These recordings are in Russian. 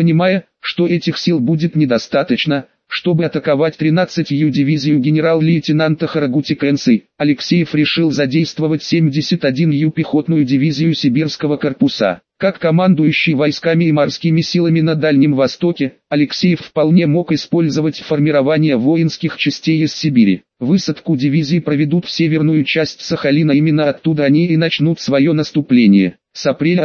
Понимая, что этих сил будет недостаточно, чтобы атаковать 13-ю дивизию генерал-лейтенанта Харагути-Кэнсы, Алексеев решил задействовать 71-ю пехотную дивизию Сибирского корпуса. Как командующий войсками и морскими силами на Дальнем Востоке, Алексеев вполне мог использовать формирование воинских частей из Сибири. Высадку дивизии проведут в северную часть Сахалина, именно оттуда они и начнут свое наступление. С апреля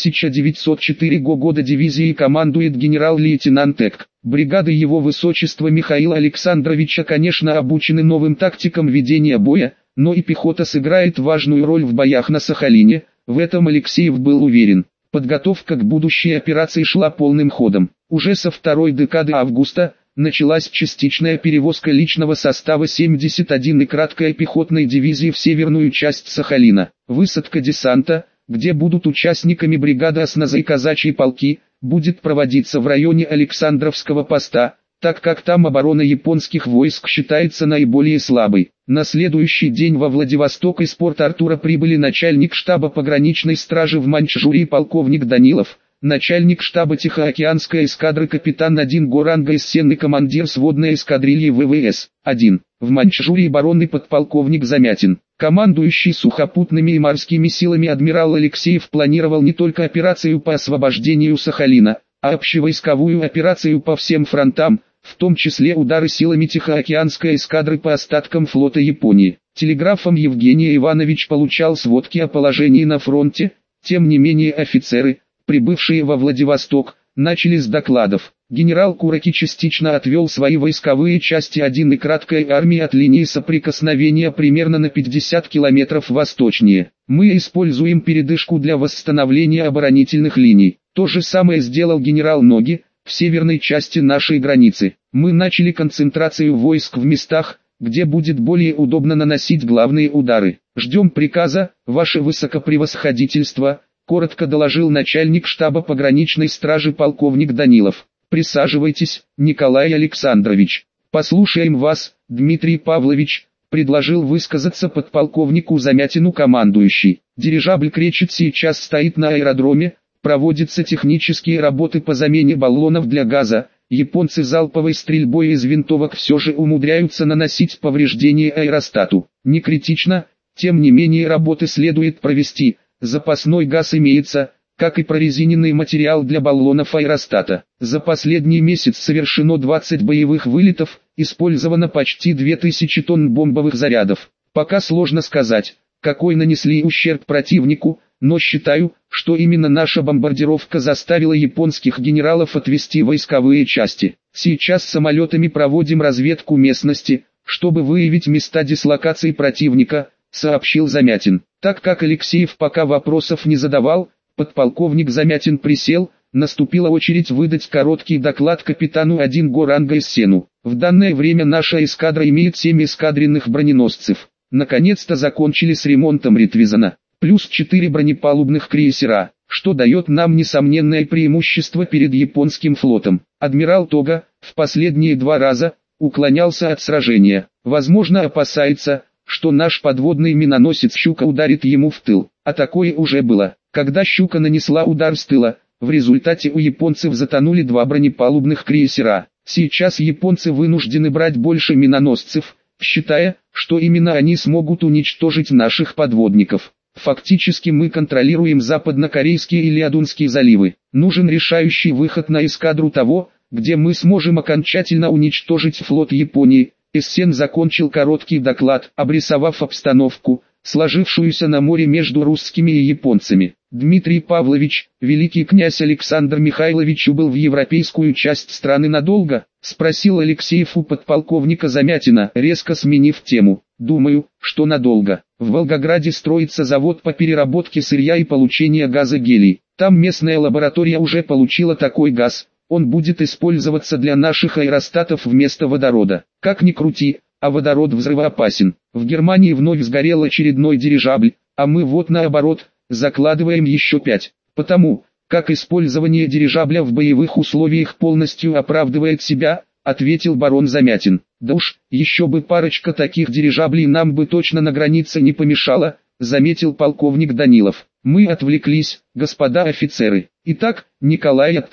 1904 года дивизией командует генерал-лейтенант Эк. Бригады его высочества Михаила Александровича, конечно, обучены новым тактикам ведения боя, но и пехота сыграет важную роль в боях на Сахалине, в этом Алексеев был уверен. Подготовка к будущей операции шла полным ходом. Уже со второй декады августа началась частичная перевозка личного состава 71-й краткой пехотной дивизии в северную часть Сахалина. Высадка десанта, где будут участниками бригады осназа и казачьи полки, будет проводиться в районе Александровского поста, так как там оборона японских войск считается наиболее слабой. На следующий день во Владивосток из Порт-Артура прибыли начальник штаба пограничной стражи в Маньчжурии полковник Данилов, начальник штаба Тихоокеанской эскадры капитан 1 Горанга Иссен и командир сводной эскадрильи ВВС-1. В Маньчжурии обороны подполковник Замятин. Командующий сухопутными и морскими силами адмирал Алексеев планировал не только операцию по освобождению Сахалина, а общевойсковую операцию по всем фронтам, в том числе удары силами Тихоокеанской эскадры по остаткам флота Японии. Телеграфом Евгений Иванович получал сводки о положении на фронте, тем не менее офицеры, прибывшие во Владивосток, начали с докладов. Генерал Кураки частично отвел свои войсковые части 1-й краткой армии от линии соприкосновения примерно на 50 километров восточнее. Мы используем передышку для восстановления оборонительных линий. То же самое сделал генерал Ноги в северной части нашей границы. Мы начали концентрацию войск в местах, где будет более удобно наносить главные удары. Ждем приказа, ваше высокопревосходительство, коротко доложил начальник штаба пограничной стражи полковник Данилов. Присаживайтесь, Николай Александрович. Послушаем вас, Дмитрий Павлович, предложил высказаться подполковнику Замятину командующий. Дирижабль «Кречет» сейчас стоит на аэродроме, проводятся технические работы по замене баллонов для газа. Японцы залповой стрельбой из винтовок все же умудряются наносить повреждения аэростату. Не критично, тем не менее работы следует провести. Запасной газ имеется, как и прорезиненный материал для баллонов аэростата. За последний месяц совершено 20 боевых вылетов, использовано почти 2000 тонн бомбовых зарядов. Пока сложно сказать, какой нанесли ущерб противнику, но считаю, что именно наша бомбардировка заставила японских генералов отвести войсковые части. Сейчас самолетами проводим разведку местности, чтобы выявить места дислокации противника, сообщил Замятин. Так как Алексеев пока вопросов не задавал, подполковник Замятин присел, наступила очередь выдать короткий доклад капитану 1 Горанга Иссену. В данное время наша эскадра имеет 7 эскадренных броненосцев. Наконец-то закончили с ремонтом Ритвизена. Плюс 4 бронепалубных крейсера, что дает нам несомненное преимущество перед японским флотом. Адмирал Тога, в последние 2 раза, уклонялся от сражения. Возможно, опасается, что наш подводный миноносец «Щука» ударит ему в тыл. А такое уже было, когда «Щука» нанесла удар с тыла. В результате у японцев затонули 2 бронепалубных крейсера. Сейчас японцы вынуждены брать больше миноносцев, считая, что именно они смогут уничтожить наших подводников. Фактически мы контролируем западнокорейские и Лиадунские заливы. Нужен решающий выход на эскадру того, где мы сможем окончательно уничтожить флот Японии. Иссен закончил короткий доклад, обрисовав обстановку, сложившуюся на море между русскими и японцами. Дмитрий Павлович, великий князь Александр Михайлович убыл в европейскую часть страны надолго, спросил Алексеев у подполковника Замятина, резко сменив тему. Думаю, что надолго. В Волгограде строится завод по переработке сырья и получению газа гелий. Там местная лаборатория уже получила такой газ. Он будет использоваться для наших аэростатов вместо водорода. Как ни крути, а водород взрывоопасен. В Германии вновь сгорел очередной дирижабль, а мы вот наоборот, закладываем еще 5. Потому, как использование дирижабля в боевых условиях полностью оправдывает себя, ответил барон Замятин. Да уж, еще бы парочка таких дирижаблей нам бы точно на границе не помешало, заметил полковник Данилов. Мы отвлеклись, господа офицеры. Итак, Николай Октович,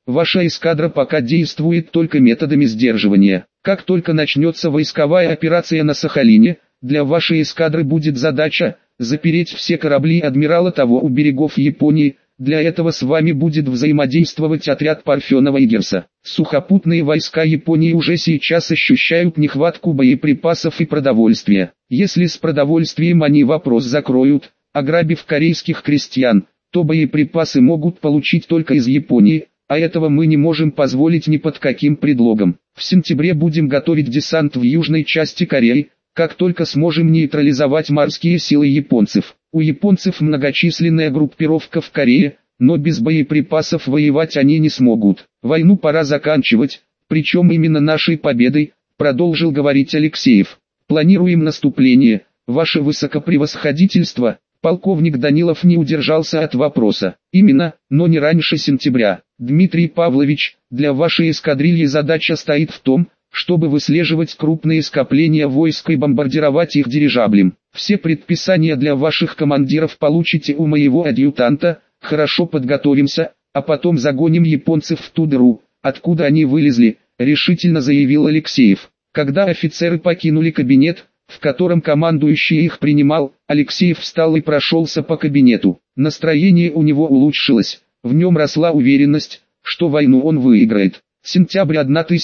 ваша эскадра пока действует только методами сдерживания. Как только начнется войсковая операция на Сахалине, для вашей эскадры будет задача запереть все корабли адмирала того у берегов Японии. Для этого с вами будет взаимодействовать отряд Парфенова и Герса. Сухопутные войска Японии уже сейчас ощущают нехватку боеприпасов и продовольствия. Если с продовольствием они вопрос закроют, ограбив корейских крестьян, то боеприпасы могут получить только из Японии, а этого мы не можем позволить ни под каким предлогом. В сентябре будем готовить десант в южной части Кореи, как только сможем нейтрализовать морские силы японцев. У японцев многочисленная группировка в Корее, но без боеприпасов воевать они не смогут. Войну пора заканчивать, причем именно нашей победой, продолжил говорить Алексеев. Планируем наступление, ваше высокопревосходительство. Полковник Данилов не удержался от вопроса. Именно, но не раньше сентября. Дмитрий Павлович, для вашей эскадрильи задача стоит в том, чтобы выслеживать крупные скопления войск и бомбардировать их дирижаблем. Все предписания для ваших командиров получите у моего адъютанта, хорошо подготовимся, а потом загоним японцев в ту дыру, откуда они вылезли, решительно заявил Алексеев. Когда офицеры покинули кабинет, в котором командующий их принимал, Алексеев встал и прошелся по кабинету. Настроение у него улучшилось, в нем росла уверенность, что войну он выиграет. Сентябрь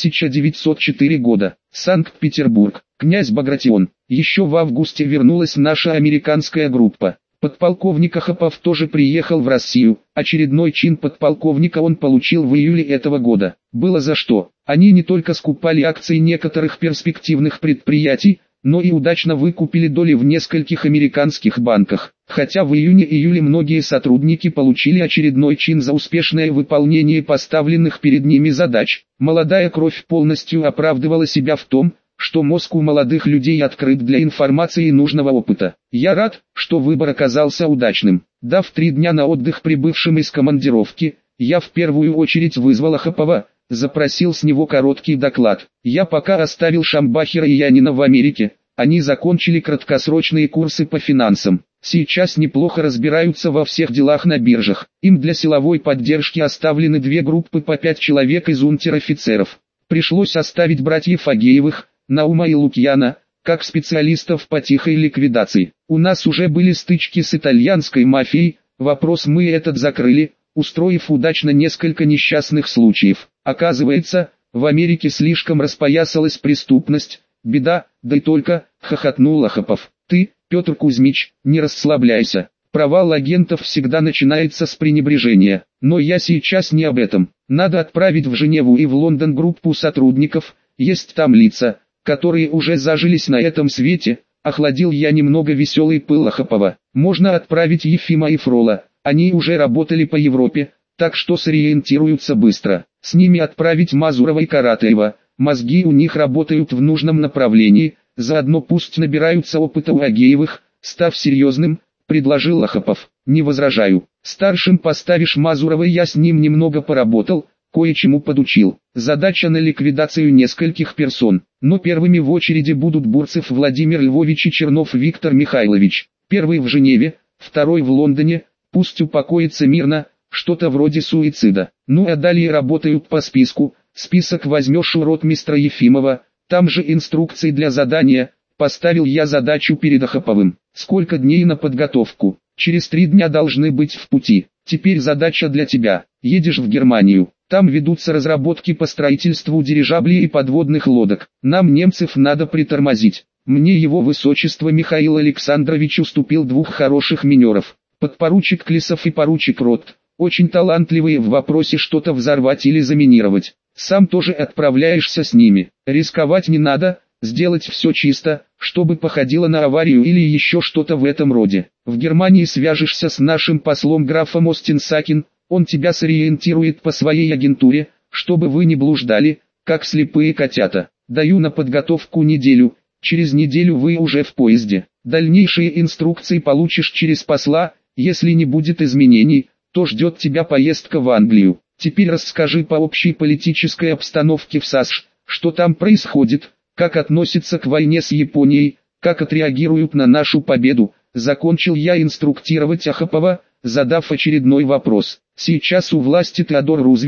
1904 года. Санкт-Петербург. Князь Багратион. Еще в августе вернулась наша американская группа. Подполковник Ахапов тоже приехал в Россию. Очередной чин подполковника он получил в июле этого года. Было за что. Они не только скупали акции некоторых перспективных предприятий, но и удачно выкупили доли в нескольких американских банках. Хотя в июне-июле многие сотрудники получили очередной чин за успешное выполнение поставленных перед ними задач, молодая кровь полностью оправдывала себя в том, что мозг у молодых людей открыт для информации и нужного опыта. Я рад, что выбор оказался удачным. Дав 3 дня на отдых прибывшим из командировки, я в первую очередь вызвал Ахапова, запросил с него короткий доклад. Я пока оставил Шамбахера и Янина в Америке, они закончили краткосрочные курсы по финансам. Сейчас неплохо разбираются во всех делах на биржах. Им для силовой поддержки оставлены 2 группы по 5 человек из унтер-офицеров. Пришлось оставить братьев Агеевых, Наума и Лукьяна, как специалистов по тихой ликвидации. У нас уже были стычки с итальянской мафией, вопрос мы этот закрыли, устроив удачно несколько несчастных случаев. Оказывается, в Америке слишком распоясалась преступность, беда, да и только, хохотнул Ахапов. Ты, Петр Кузьмич, не расслабляйся. Провал агентов всегда начинается с пренебрежения. Но я сейчас не об этом. Надо отправить в Женеву и в Лондон группу сотрудников, есть там лица, которые уже зажились на этом свете. Охладил я немного веселый пыл Ахапова. Можно отправить Ефима и Фрола, они уже работали по Европе, так что сориентируются быстро. С ними отправить Мазурова и Каратаева, мозги у них работают в нужном направлении, заодно пусть набираются опыта у Агеевых. Став серьезным, предложил Ахапов. Не возражаю. Старшим поставишь Мазурова, я с ним немного поработал, кое-чему подучил. Задача на ликвидацию нескольких персон, но первыми в очереди будут Бурцев Владимир Львович и Чернов Виктор Михайлович. Первый в Женеве, второй в Лондоне, пусть упокоится мирно, что-то вроде суицида. Ну а далее работают по списку. Список возьмешь у ротмистра Ефимова, там же инструкции для задания. Поставил я задачу перед Ахаповым. Сколько дней на подготовку? Через 3 дня должны быть в пути. Теперь задача для тебя. Едешь в Германию. Там ведутся разработки по строительству дирижаблей и подводных лодок. Нам немцев надо притормозить. Мне его высочество Михаил Александрович уступил 2 хороших минеров. Подпоручик Клисов и поручик Рот. Очень талантливые в вопросе что-то взорвать или заминировать. Сам тоже отправляешься с ними. Рисковать не надо, сделать все чисто, чтобы походило на аварию или еще что-то в этом роде. В Германии свяжешься с нашим послом графом Остинсакин, он тебя сориентирует по своей агентуре, чтобы вы не блуждали, как слепые котята. Даю на подготовку неделю, через неделю вы уже в поезде. Дальнейшие инструкции получишь через посла, если не будет изменений, то ждет тебя поездка в Англию. Теперь расскажи по общей политической обстановке в САСШ, что там происходит, как относятся к войне с Японией, как отреагируют на нашу победу. Закончил я инструктировать Ахапова, задав очередной вопрос. Сейчас у власти Теодор Рузвельт,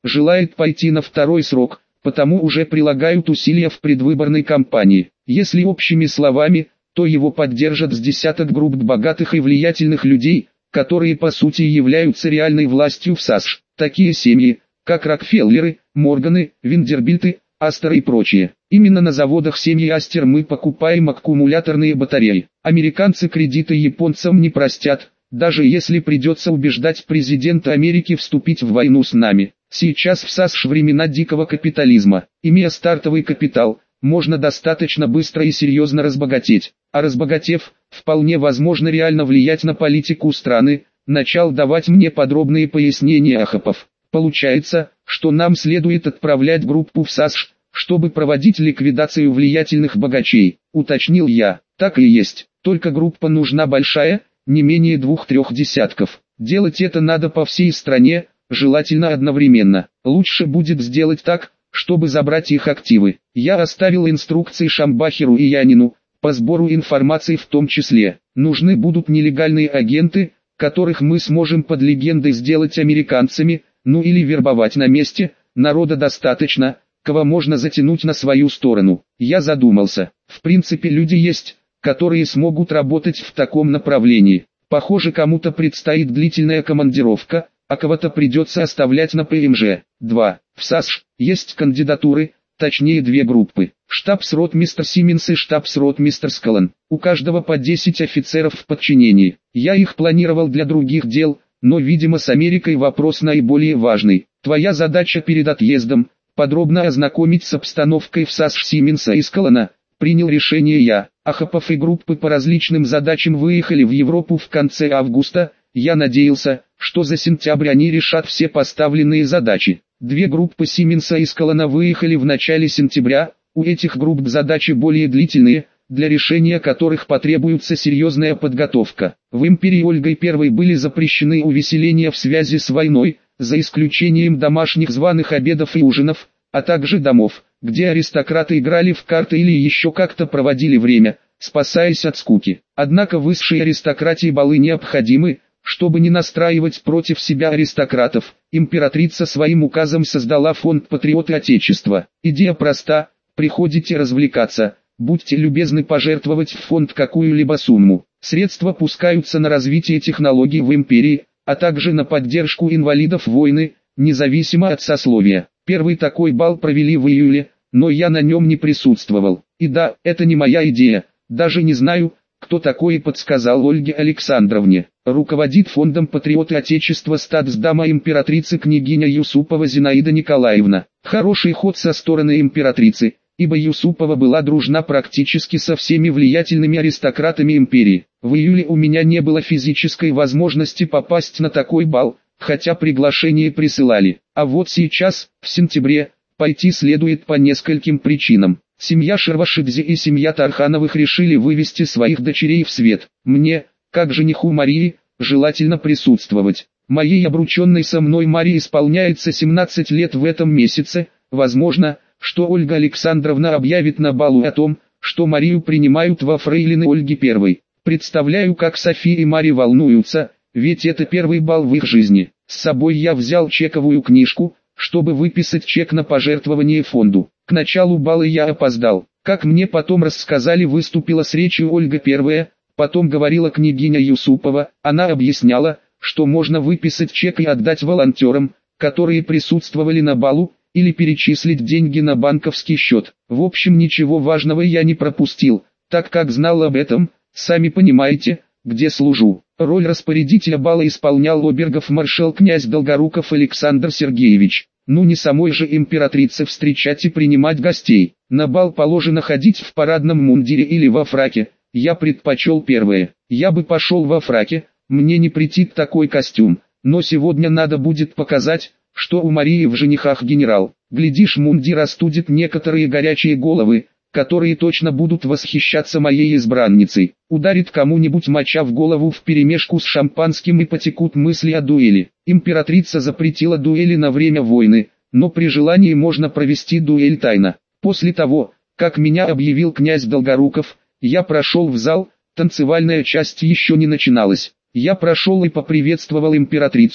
желает пойти на второй срок, потому уже прилагают усилия в предвыборной кампании. Если общими словами, то его поддержат с десяток групп богатых и влиятельных людей, которые по сути являются реальной властью в САСШ. Такие семьи, как Рокфеллеры, Морганы, Вандербильты, Астер и прочие. Именно на заводах семьи Астер мы покупаем аккумуляторные батареи. Американцы кредиты японцам не простят, даже если придется убеждать президента Америки вступить в войну с нами. Сейчас в САСШ времена дикого капитализма. Имея стартовый капитал, можно достаточно быстро и серьезно разбогатеть. А разбогатев, вполне возможно реально влиять на политику страны. Начал давать мне подробные пояснения Ахапов. Получается, что нам следует отправлять группу в САСШ, чтобы проводить ликвидацию влиятельных богачей, уточнил я. Так и есть, только группа нужна большая, не менее 2-3 десятков. Делать это надо по всей стране, желательно одновременно. Лучше будет сделать так, чтобы забрать их активы. Я оставил инструкции Шамбахеру и Янину, по сбору информации в том числе. Нужны будут нелегальные агенты, которых мы сможем под легендой сделать американцами, ну или вербовать на месте, народа достаточно, кого можно затянуть на свою сторону. Я задумался, в принципе люди есть, которые смогут работать в таком направлении. Похоже, кому-то предстоит длительная командировка, а кого-то придется оставлять на ПМЖ. 2. В САСШ есть кандидатуры, точнее 2 группы. Штабс-ротмистр Сименс и штабс-ротмистр Скалан. У каждого по 10 офицеров в подчинении. Я их планировал для других дел, но видимо с Америкой вопрос наиболее важный. Твоя задача перед отъездом – подробно ознакомить с обстановкой в САСШ Сименса и Скалана. Принял решение я. Ахапов и группы по различным задачам выехали в Европу в конце августа. Я надеялся, что за сентябрь они решат все поставленные задачи. 2 группы Сименса и Скалана выехали в начале сентября. У этих групп задачи более длительные, для решения которых потребуется серьезная подготовка. В империи Ольгой I были запрещены увеселения в связи с войной, за исключением домашних званых обедов и ужинов, а также домов, где аристократы играли в карты или еще как-то проводили время, спасаясь от скуки. Однако высшей аристократии балы необходимы, чтобы не настраивать против себя аристократов. Императрица своим указом создала фонд «Патриоты Отечества». Идея проста: приходите развлекаться, будьте любезны пожертвовать в фонд какую-либо сумму. Средства пускаются на развитие технологий в империи, а также на поддержку инвалидов войны, независимо от сословия. Первый такой бал провели в июле, но я на нем не присутствовал. И да, это не моя идея, даже не знаю, кто такой и подсказал Ольге Александровне. Руководит фондом «Патриоты Отечества» статсдама императрицы княгиня Юсупова Зинаида Николаевна. Хороший ход со стороны императрицы, ибо Юсупова была дружна практически со всеми влиятельными аристократами империи. В июле у меня не было физической возможности попасть на такой бал, хотя приглашение присылали. А вот сейчас, в сентябре, пойти следует по нескольким причинам. Семья Шервашидзе и семья Тархановых решили вывести своих дочерей в свет. Мне, как жениху Марии, желательно присутствовать. Моей обрученной со мной Марии исполняется 17 лет в этом месяце. Возможно, что Ольга Александровна объявит на балу о том, что Марию принимают во фрейлины Ольги I. Представляю, как София и Мария волнуются, ведь это первый бал в их жизни. С собой я взял чековую книжку, чтобы выписать чек на пожертвование фонду. К началу бала я опоздал. Как мне потом рассказали, выступила с речью Ольга I, потом говорила княгиня Юсупова. Она объясняла, что можно выписать чек и отдать волонтерам, которые присутствовали на балу, или перечислить деньги на банковский счет. В общем, ничего важного я не пропустил, так как знал об этом, сами понимаете, где служу. Роль распорядителя бала исполнял обергов-маршал князь Долгоруков Александр Сергеевич. Ну не самой же императрице встречать и принимать гостей. На бал положено ходить в парадном мундире или во фраке. Я предпочел первое. Я бы пошел во фраке, мне не претит такой костюм. Но сегодня надо будет показать, что у Марии в женихах генерал. Глядишь, мундир остудит некоторые горячие головы, которые точно будут восхищаться моей избранницей. Ударит кому-нибудь моча в голову вперемешку с шампанским и потекут мысли о дуэли. Императрица запретила дуэли на время войны, но при желании можно провести дуэль тайно. После того, как меня объявил князь Долгоруков, я прошел в зал, танцевальная часть еще не начиналась. Я прошел и поприветствовал императрицу,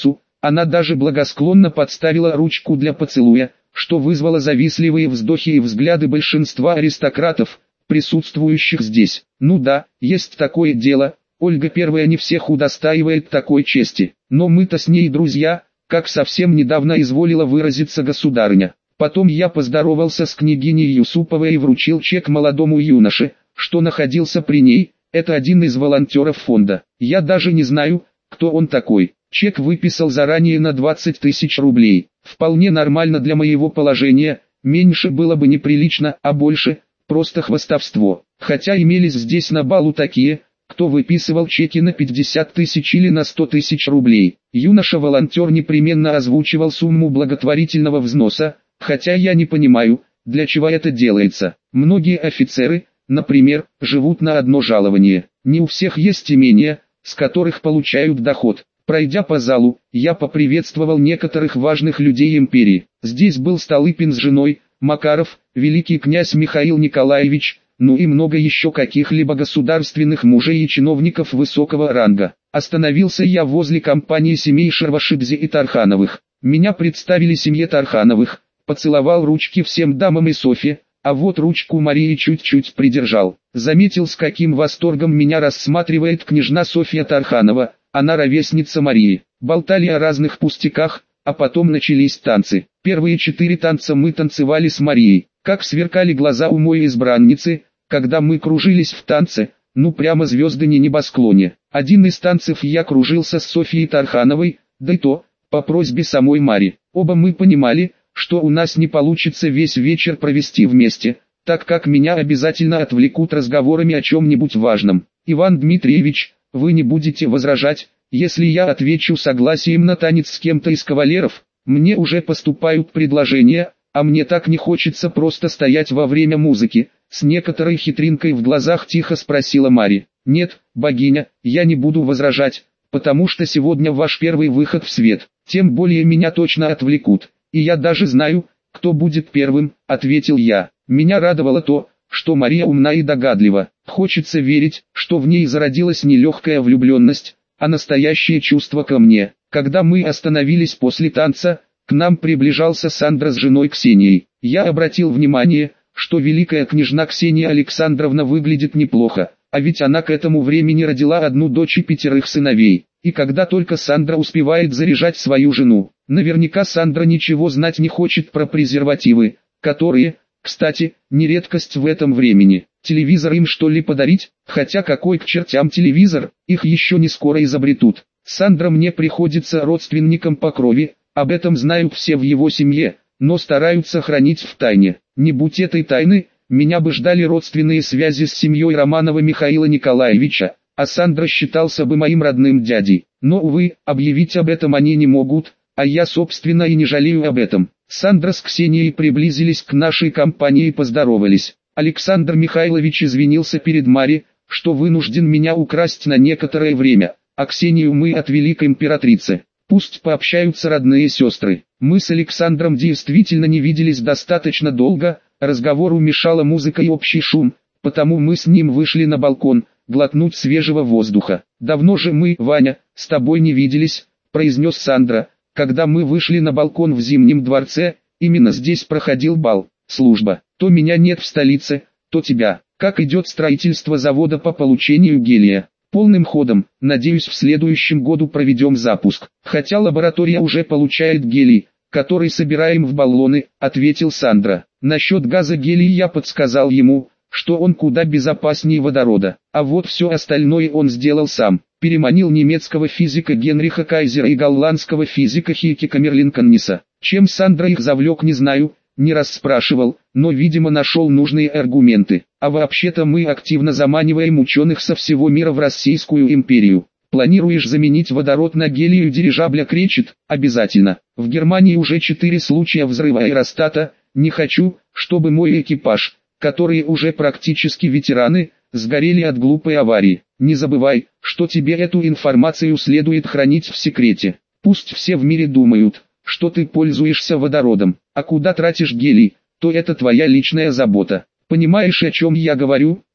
Она даже благосклонно подставила ручку для поцелуя, что вызвало завистливые вздохи и взгляды большинства аристократов, присутствующих здесь. Ну да, есть такое дело, Ольга Первая не всех удостаивает такой чести, но мы-то с ней друзья, как совсем недавно изволила выразиться государыня. Потом я поздоровался с княгиней Юсуповой и вручил чек молодому юноше, что находился при ней, это один из волонтеров фонда. Я даже не знаю, кто он такой. Чек выписал заранее на 20 тысяч рублей. Вполне нормально для моего положения, меньше было бы неприлично, а больше – просто хвастовство. Хотя имелись здесь на балу такие, кто выписывал чеки на 50 тысяч или на 100 тысяч рублей. Юноша-волонтер непременно озвучивал сумму благотворительного взноса, хотя я не понимаю, для чего это делается. Многие офицеры, например, живут на одно жалование. Не у всех есть имения, с которых получают доход. Пройдя по залу, я поприветствовал некоторых важных людей империи. Здесь был Столыпин с женой, Макаров, великий князь Михаил Николаевич, ну и много еще каких-либо государственных мужей и чиновников высокого ранга. Остановился я возле компании семей Шервашидзе и Тархановых. Меня представили семье Тархановых, поцеловал ручки всем дамам и Софье, а вот ручку Марии чуть-чуть придержал. Заметил, с каким восторгом меня рассматривает княжна Софья Тарханова, она ровесница Марии. Болтали о разных пустяках, а потом начались танцы. Первые 4 танца мы танцевали с Марией. Как сверкали глаза у моей избранницы, когда мы кружились в танце, ну прямо звезды на небосклоне. Один из танцев я кружился с Софьей Тархановой, да и то, по просьбе самой Мари. Оба мы понимали, что у нас не получится весь вечер провести вместе, так как меня обязательно отвлекут разговорами о чем-нибудь важном. Иван Дмитриевич, вы не будете возражать, если я отвечу согласием на танец с кем-то из кавалеров? Мне уже поступают предложения, а мне так не хочется просто стоять во время музыки. С некоторой хитринкой в глазах тихо спросила Мари. Нет, богиня, я не буду возражать, потому что сегодня ваш первый выход в свет, тем более меня точно отвлекут. И я даже знаю, кто будет первым, ответил я. Меня радовало то, что Мария умна и догадлива. Хочется верить, что в ней зародилась не легкая влюбленность, а настоящее чувство ко мне. Когда мы остановились после танца, к нам приближался Сандра с женой Ксенией. Я обратил внимание, что великая княжна Ксения Александровна выглядит неплохо, а ведь она к этому времени родила одну дочь и 5 сыновей. И когда только Сандра успевает заряжать свою жену, наверняка Сандра ничего знать не хочет про презервативы, которые, кстати, не редкость в этом времени. Телевизор им что ли подарить? Хотя какой к чертям телевизор, их еще не скоро изобретут. Сандра мне приходится родственником по крови, об этом знают все в его семье, но стараются хранить в тайне. Не будь этой тайны, меня бы ждали родственные связи с семьей Романова Михаила Николаевича, а Сандра считался бы моим родным дядей. Но, увы, объявить об этом они не могут, а я собственно и не жалею об этом. Сандра с Ксенией приблизились к нашей компании и поздоровались. Александр Михайлович извинился перед Мари, что вынужден меня украсть на некоторое время, а Ксению мы отвели к императрице. Пусть пообщаются родные сестры. Мы с Александром действительно не виделись достаточно долго, разговору мешала музыка и общий шум, потому мы с ним вышли на балкон, глотнуть свежего воздуха. «Давно же мы, Ваня, с тобой не виделись», — произнес Сандра, когда мы вышли на балкон в Зимнем дворце. Именно здесь проходил бал. Служба. То меня нет в столице, то тебя. Как идет строительство завода по получению гелия? Полным ходом, надеюсь, в следующем году проведем запуск. Хотя лаборатория уже получает гелий, который собираем в баллоны, ответил Сандра. Насчет газа гелий я подсказал ему, что он куда безопаснее водорода. А вот все остальное он сделал сам. Переманил немецкого физика Генриха Кайзера и голландского физика Хейке Камерлинканниса. Чем Сандра их завлек, не знаю, не раз спрашивал, но видимо нашел нужные аргументы. А вообще-то мы активно заманиваем ученых со всего мира в Российскую империю. Планируешь заменить водород на гелий у дирижабля Кречет? Обязательно. В Германии уже 4 случая взрыва аэростата. Не хочу, чтобы мой экипаж, которые уже практически ветераны, сгорели от глупой аварии. Не забывай, что тебе эту информацию следует хранить в секрете. Пусть все в мире думают, что ты пользуешься водородом, а куда тратишь гелий, то это твоя личная забота. Понимаешь, о чем я говорю?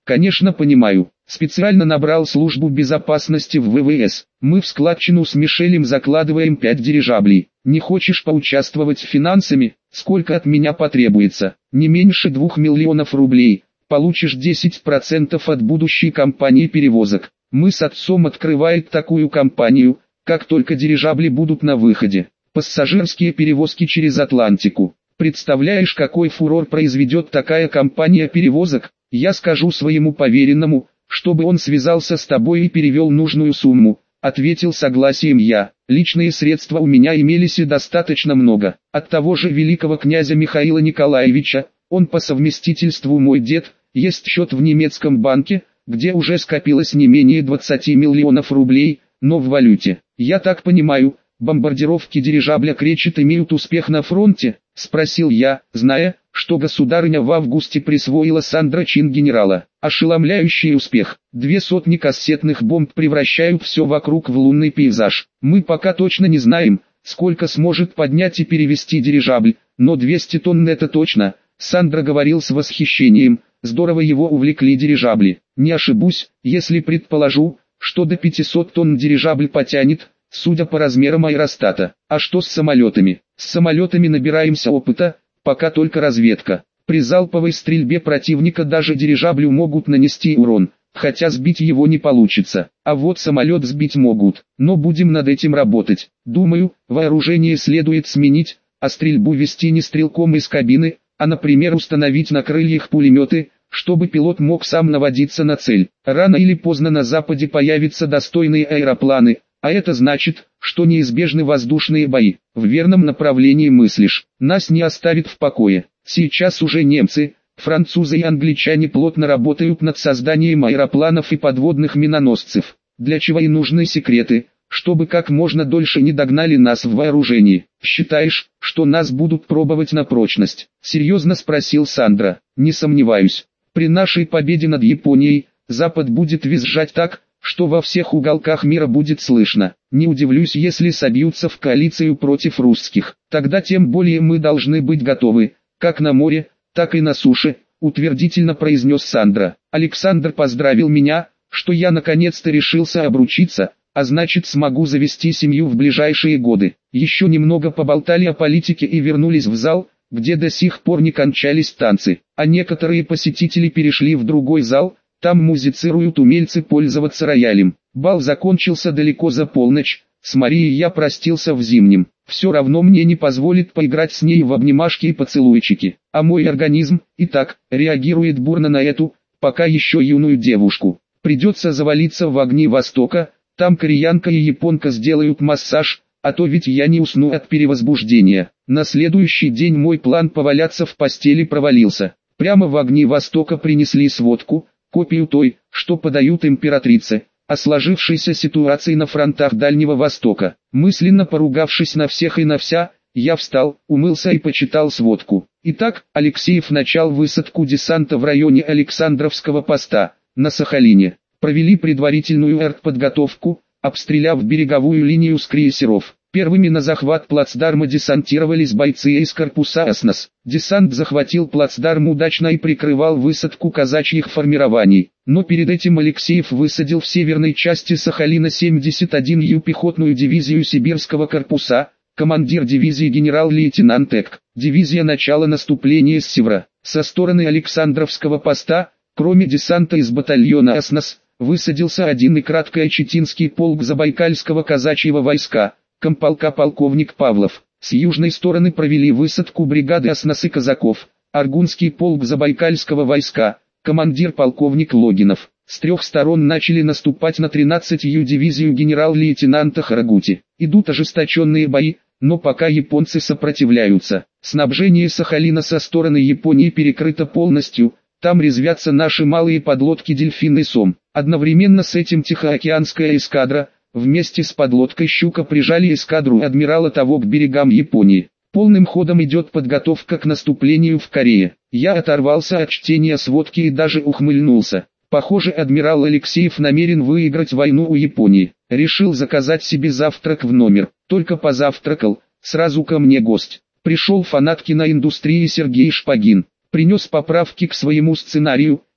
Конечно, понимаю. Специально набрал службу безопасности в ВВС. Мы в складчину с Мишелем закладываем 5 дирижаблей. Не хочешь поучаствовать финансами? Сколько от меня потребуется? Не меньше 2 миллионов рублей. Получишь 10% от будущей компании перевозок. Мы с отцом открываем такую компанию, как только дирижабли будут на выходе. Пассажирские перевозки через Атлантику. Представляешь, какой фурор произведет такая компания перевозок? Я скажу своему поверенному, чтобы он связался с тобой и перевел нужную сумму, ответил согласием я. Личные средства у меня имелись и достаточно много. От того же великого князя Михаила Николаевича, он по совместительству мой дед, есть счет в немецком банке, где уже скопилось не менее 20 миллионов рублей, но в валюте. Я так понимаю, бомбардировки дирижабля «Кречет» имеют успех на фронте? Спросил я, зная, что государыня в августе присвоила Сандра чин генерала. Ошеломляющий успех. 200 кассетных бомб превращают все вокруг в лунный пейзаж. Мы пока точно не знаем, сколько сможет поднять и перевести дирижабль, но 200 тонн это точно. Сандра говорил с восхищением, здорово его увлекли дирижабли. Не ошибусь, если предположу, что до 500 тонн дирижабль потянет, судя по размерам аэростата. А что с самолетами? С самолетами набираемся опыта, пока только разведка. При залповой стрельбе противника даже дирижаблю могут нанести урон, хотя сбить его не получится. А вот самолет сбить могут, но будем над этим работать. Думаю, вооружение следует сменить, а стрельбу вести не стрелком из кабины, а, например, установить на крыльях пулеметы, чтобы пилот мог сам наводиться на цель. Рано или поздно на Западе появятся достойные аэропланы, а это значит, что неизбежны воздушные бои. В верном направлении мыслишь. Нас не оставит в покое. Сейчас уже немцы, французы и англичане плотно работают над созданием аэропланов и подводных миноносцев. Для чего и нужны секреты, чтобы как можно дольше не догнали нас в вооружении. Считаешь, что нас будут пробовать на прочность? Серьезно спросил Сандра. Не сомневаюсь. При нашей победе над Японией, Запад будет визжать так, что во всех уголках мира будет слышно. Не удивлюсь, если собьются в коалицию против русских. Тогда тем более мы должны быть готовы, как на море, так и на суше, утвердительно произнес Сандра. Александр поздравил меня, что я наконец-то решился обручиться, а значит смогу завести семью в ближайшие годы. Еще немного поболтали о политике и вернулись в зал, где до сих пор не кончались танцы, а некоторые посетители перешли в другой зал. Там музицируют умельцы пользоваться роялем. Бал закончился далеко за полночь, с Марией я простился в Зимнем. Все равно мне не позволит поиграть с ней в обнимашки и поцелуйчики. А мой организм, и так, реагирует бурно на эту, пока еще юную девушку. Придется завалиться в огни Востока, там кореянка и японка сделают массаж, а то ведь я не усну от перевозбуждения. На следующий день мой план поваляться в постели провалился. Прямо в огни Востока принесли сводку, копию той, что подают императрице, о сложившейся ситуации на фронтах Дальнего Востока. Мысленно поругавшись на всех и на вся, я встал, умылся и почитал сводку. Итак, Алексеев начал высадку десанта в районе Александровского поста, на Сахалине. Провели предварительную артподготовку, обстреляв береговую линию с крейсеров. Первыми на захват плацдарма десантировались бойцы из корпуса «Аснас». Десант захватил плацдарм удачно и прикрывал высадку казачьих формирований. Но перед этим Алексеев высадил в северной части Сахалина 71-ю пехотную дивизию Сибирского корпуса, командир дивизии генерал-лейтенант Эк. Дивизия начала наступления с севера. Со стороны Александровского поста, кроме десанта из батальона «Аснас», высадился один и краткое Читинский полк Забайкальского казачьего войска, комполка полковник Павлов. С южной стороны провели высадку бригады «Аснас» и казаков, Аргунский полк Забайкальского войска, командир полковник Логинов. С трех сторон начали наступать на 13-ю дивизию генерал-лейтенанта Харагути. Идут ожесточенные бои, но пока японцы сопротивляются. Снабжение Сахалина со стороны Японии перекрыто полностью, там резвятся наши малые подлодки «Дельфин» и «Сом». Одновременно с этим Тихоокеанская эскадра, вместе с подлодкой «Щука» прижали эскадру адмирала Того к берегам Японии. Полным ходом идет подготовка к наступлению в Корее. Я оторвался от чтения сводки и даже ухмыльнулся. Похоже, адмирал Алексеев намерен выиграть войну у Японии. Решил заказать себе завтрак в номер. Только позавтракал, сразу ко мне гость. Пришел фанат киноиндустрии Сергей Шпагин. Принес поправки к своему сценарию,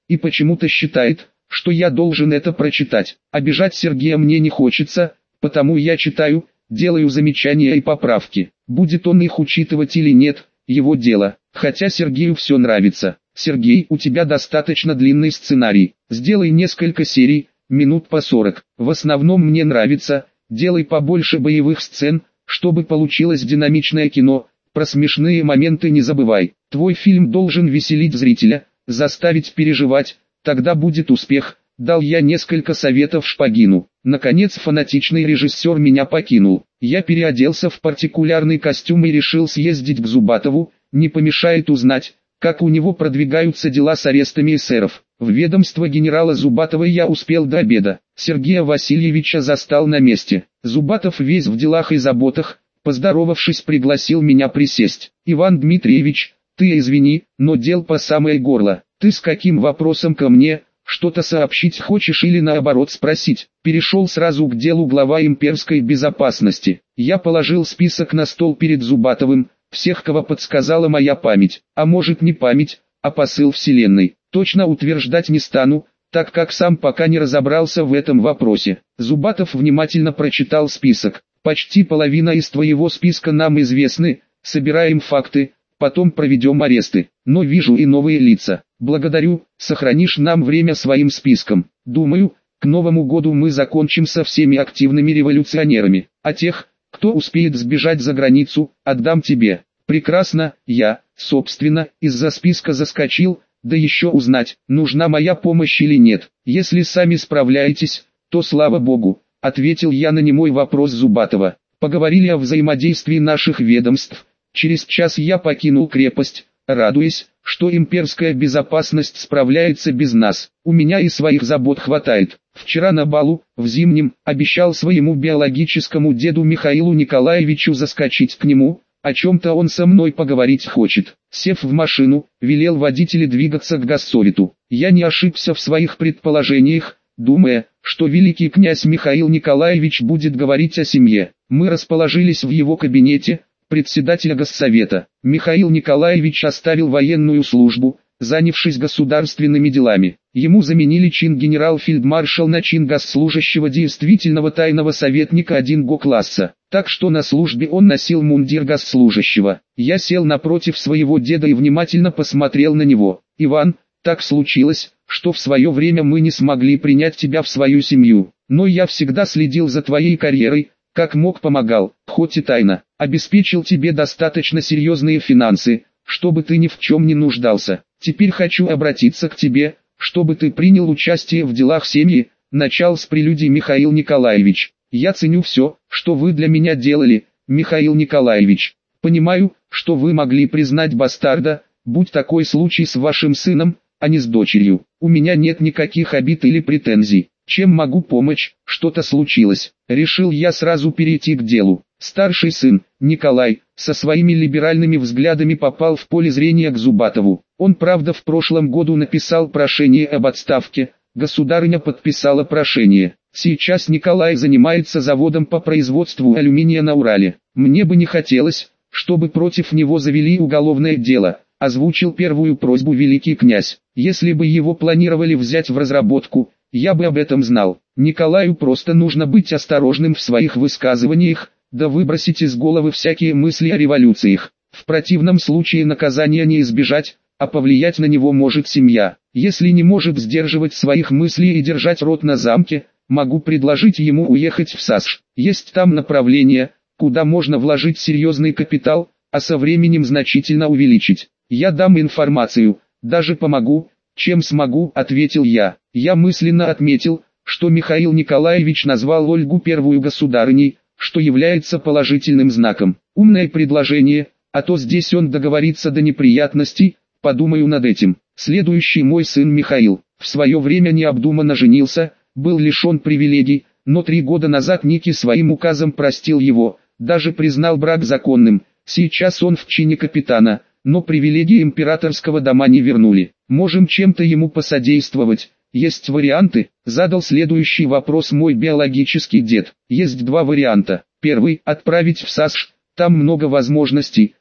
и почему-то считает, что я должен это прочитать. Обижать Сергея мне не хочется, потому я читаю, делаю замечания и поправки. Будет он их учитывать или нет, его дело. Хотя Сергею все нравится. Сергей, у тебя достаточно длинный сценарий. Сделай несколько серий, минут по 40. В основном мне нравится, делай побольше боевых сцен, чтобы получилось динамичное кино. Про смешные моменты не забывай. Твой фильм должен веселить зрителя, заставить переживать, тогда будет успех. Дал я несколько советов Шпагину. Наконец фанатичный режиссер меня покинул. Я переоделся в партикулярный костюм и решил съездить к Зубатову, не помешает узнать, как у него продвигаются дела с арестами эсеров. В ведомство генерала Зубатова я успел до обеда. Сергея Васильевича застал на месте. Зубатов весь в делах и заботах, поздоровавшись, пригласил меня присесть. «Иван Дмитриевич, ты извини, но дел по самое горло. Ты с каким вопросом ко мне? Что-то сообщить хочешь или наоборот спросить?» Перешел сразу к делу глава имперской безопасности. Я положил список на стол перед Зубатовым, всех, кого подсказала моя память. А может, не память, а посыл вселенной. Точно утверждать не стану, так как сам пока не разобрался в этом вопросе. Зубатов внимательно прочитал список. «Почти половина из твоего списка нам известны, собираем факты, потом проведем аресты. Но вижу и новые лица. Благодарю, сохранишь нам время своим списком. Думаю, к Новому году мы закончим со всеми активными революционерами. А тех, кто успеет сбежать за границу, отдам тебе». Прекрасно, я, собственно, из-за списка заскочил, да еще узнать, нужна моя помощь или нет. Если сами справляетесь, то слава богу, ответил я на немой вопрос Зубатова. Поговорили о взаимодействии наших ведомств. Через час я покинул крепость, радуясь, что имперская безопасность справляется без нас. У меня и своих забот хватает. Вчера на балу, в Зимнем, обещал своему биологическому деду Михаилу Николаевичу заскочить к нему, о чем-то он со мной поговорить хочет. Сев в машину, велел водителю двигаться к Госсовету. Я не ошибся в своих предположениях, думая, что великий князь Михаил Николаевич будет говорить о семье. Мы расположились в его кабинете, председателя Госсовета. Михаил Николаевич оставил военную службу, занявшись государственными делами. Ему заменили чин генерал-фельдмаршал на чин госслужащего действительного тайного советника 1 класса. Так что на службе он носил мундир госслужащего. Я сел напротив своего деда и внимательно посмотрел на него. «Иван, так случилось, что в свое время мы не смогли принять тебя в свою семью. Но я всегда следил за твоей карьерой, как мог помогал, хоть и тайно. Обеспечил тебе достаточно серьезные финансы, чтобы ты ни в чем не нуждался. Теперь хочу обратиться к тебе, чтобы ты принял участие в делах семьи», начал с прелюдии Михаил Николаевич. «Я ценю все, что вы для меня делали, Михаил Николаевич. Понимаю, что вы могли признать бастарда, будь такой случай с вашим сыном, а не с дочерью. У меня нет никаких обид или претензий. Чем могу помочь, что-то случилось?» Решил я сразу перейти к делу. Старший сын, Николай, со своими либеральными взглядами попал в поле зрения к Зубатову. Он, правда, в прошлом году написал прошение об отставке, государыня подписала прошение. Сейчас Николай занимается заводом по производству алюминия на Урале. Мне бы не хотелось, чтобы против него завели уголовное дело, озвучил первую просьбу великий князь. Если бы его планировали взять в разработку, я бы об этом знал. Николаю просто нужно быть осторожным в своих высказываниях, да выбросить из головы всякие мысли о революциях. В противном случае наказания не избежать, а повлиять на него может семья. Если не может сдерживать своих мыслей и держать рот на замке, могу предложить ему уехать в САСШ. Есть там направление, куда можно вложить серьезный капитал, а со временем значительно увеличить. Я дам информацию, даже помогу, чем смогу, ответил я. Я мысленно отметил, что Михаил Николаевич назвал Ольгу первую государыней, что является положительным знаком. Умное предложение, а то здесь он договорится до неприятностей, подумаю над этим. Следующий мой сын Михаил, в свое время необдуманно женился, был лишен привилегий, но 3 года назад Ники своим указом простил его, даже признал брак законным. Сейчас он в чине капитана, но привилегии императорского дома не вернули. Можем чем-то ему посодействовать. Есть варианты? Задал следующий вопрос мой биологический дед. Есть 2 варианта. Первый – отправить в САСШ, там много возможностей,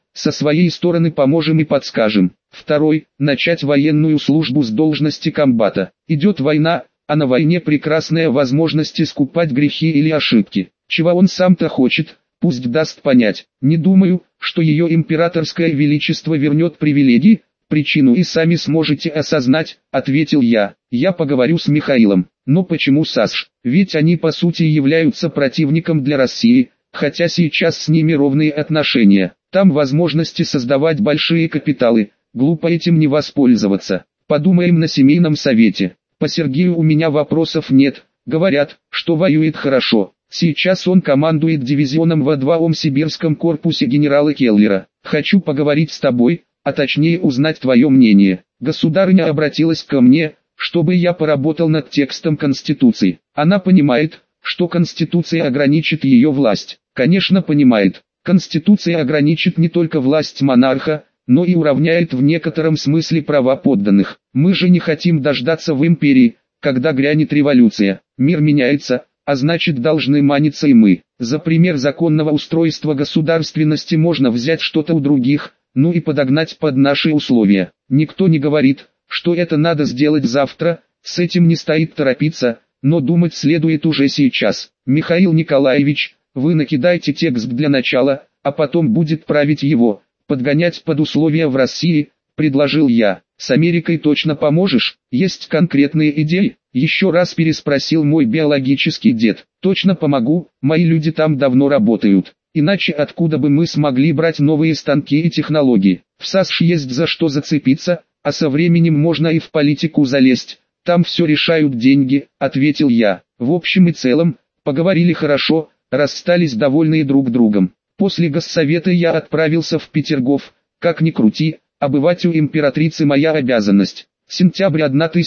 со своей стороны поможем и подскажем. Второй, начать военную службу с должности комбата. Идет война, а на войне прекрасная возможность искупать грехи или ошибки. Чего он сам-то хочет, пусть даст понять. Не думаю, что ее императорское величество вернет привилегии, причину и сами сможете осознать, ответил я. Я поговорю с Михаилом. Но почему САСШ? Ведь они по сути являются противником для России, хотя сейчас с ними ровные отношения. Там возможности создавать большие капиталы, глупо этим не воспользоваться. Подумаем на семейном совете. По Сергею у меня вопросов нет, говорят, что воюет хорошо. Сейчас он командует дивизионом во 2-м сибирском корпусе генерала Келлера. Хочу поговорить с тобой, а точнее узнать твое мнение. Государыня обратилась ко мне, чтобы я поработал над текстом Конституции. Она понимает, что Конституция ограничит ее власть. Конечно понимает. Конституция ограничит не только власть монарха, но и уравняет в некотором смысле права подданных. Мы же не хотим дождаться в империи, когда грянет революция. Мир меняется, а значит должны маниться и мы. За пример законного устройства государственности можно взять что-то у других, ну и подогнать под наши условия. Никто не говорит, что это надо сделать завтра, с этим не стоит торопиться, но думать следует уже сейчас. Михаил Николаевич, вы накидайте текст для начала, а потом будет править его, подгонять под условия в России, предложил я. С Америкой точно поможешь? Есть конкретные идеи? Еще раз переспросил мой биологический дед. Точно помогу, мои люди там давно работают. Иначе откуда бы мы смогли брать новые станки и технологии? В САСШ есть за что зацепиться, а со временем можно и в политику залезть. Там все решают деньги, ответил я. В общем и целом, поговорили хорошо, расстались довольные друг другом. После госсовета я отправился в Петергоф. Как ни крути, обывать у императрицы моя обязанность. Сентябрь